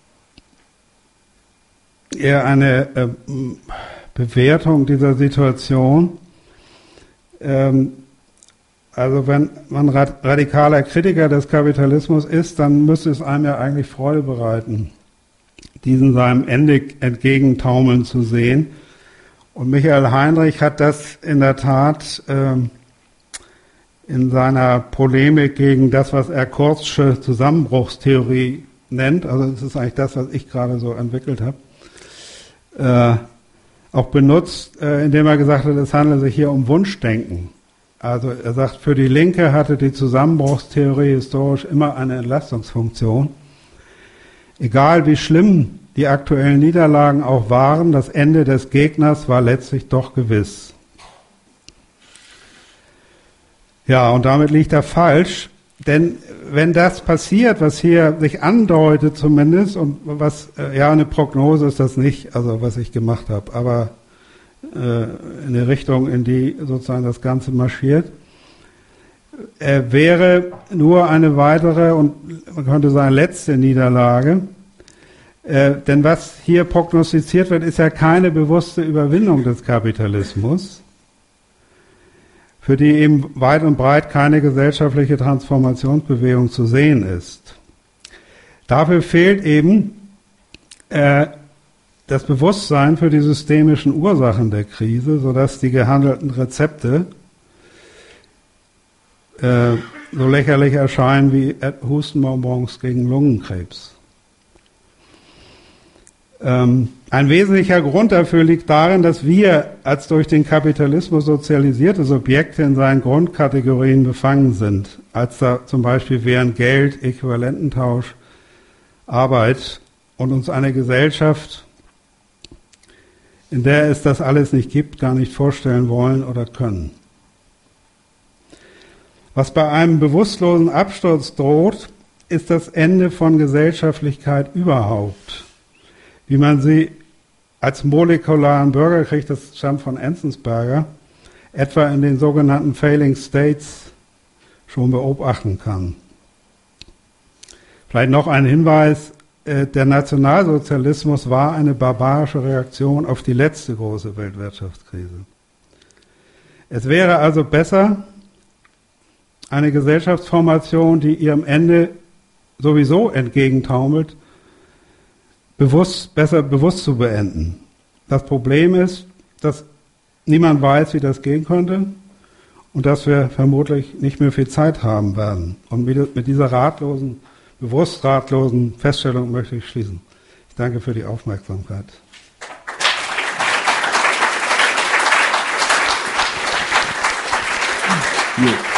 eher eine äh, Bewertung dieser Situation. Ähm, also wenn man radikaler Kritiker des Kapitalismus ist, dann müsste es einem ja eigentlich Freude bereiten, diesen seinem Ende entgegentaumeln zu sehen. Und Michael Heinrich hat das in der Tat ähm, in seiner Polemik gegen das, was er Kurzsche Zusammenbruchstheorie nennt, also das ist eigentlich das, was ich gerade so entwickelt habe, äh, auch benutzt, äh, indem er gesagt hat, es handelt sich hier um Wunschdenken. Also er sagt, für die Linke hatte die Zusammenbruchstheorie historisch immer eine Entlastungsfunktion. Egal wie schlimm die aktuellen Niederlagen auch waren, das Ende des Gegners war letztlich doch gewiss. Ja, und damit liegt er falsch, denn wenn das passiert, was hier sich andeutet zumindest, und was, äh, ja, eine Prognose ist das nicht, also was ich gemacht habe, aber äh, in die Richtung, in die sozusagen das Ganze marschiert, äh, wäre nur eine weitere und man könnte sagen letzte Niederlage, äh, denn was hier prognostiziert wird, ist ja keine bewusste Überwindung des Kapitalismus, für die eben weit und breit keine gesellschaftliche Transformationsbewegung zu sehen ist. Dafür fehlt eben äh, das Bewusstsein für die systemischen Ursachen der Krise, sodass die gehandelten Rezepte äh, so lächerlich erscheinen wie Hustenbonbons gegen Lungenkrebs. Ähm, ein wesentlicher Grund dafür liegt darin, dass wir als durch den Kapitalismus sozialisierte Subjekte in seinen Grundkategorien befangen sind, als da zum Beispiel wären Geld, Äquivalententausch, Arbeit und uns eine Gesellschaft, in der es das alles nicht gibt, gar nicht vorstellen wollen oder können. Was bei einem bewusstlosen Absturz droht, ist das Ende von Gesellschaftlichkeit überhaupt. Wie man sie als molekularen Bürgerkrieg, das stammt von Enzensberger, etwa in den sogenannten Failing States schon beobachten kann. Vielleicht noch ein Hinweis, der Nationalsozialismus war eine barbarische Reaktion auf die letzte große Weltwirtschaftskrise. Es wäre also besser, eine Gesellschaftsformation, die ihrem Ende sowieso entgegentaumelt, bewusst, besser bewusst zu beenden. Das Problem ist, dass niemand weiß, wie das gehen könnte und dass wir vermutlich nicht mehr viel Zeit haben werden. Und mit dieser ratlosen, bewusst ratlosen Feststellung möchte ich schließen. Ich danke für die Aufmerksamkeit.
Ja.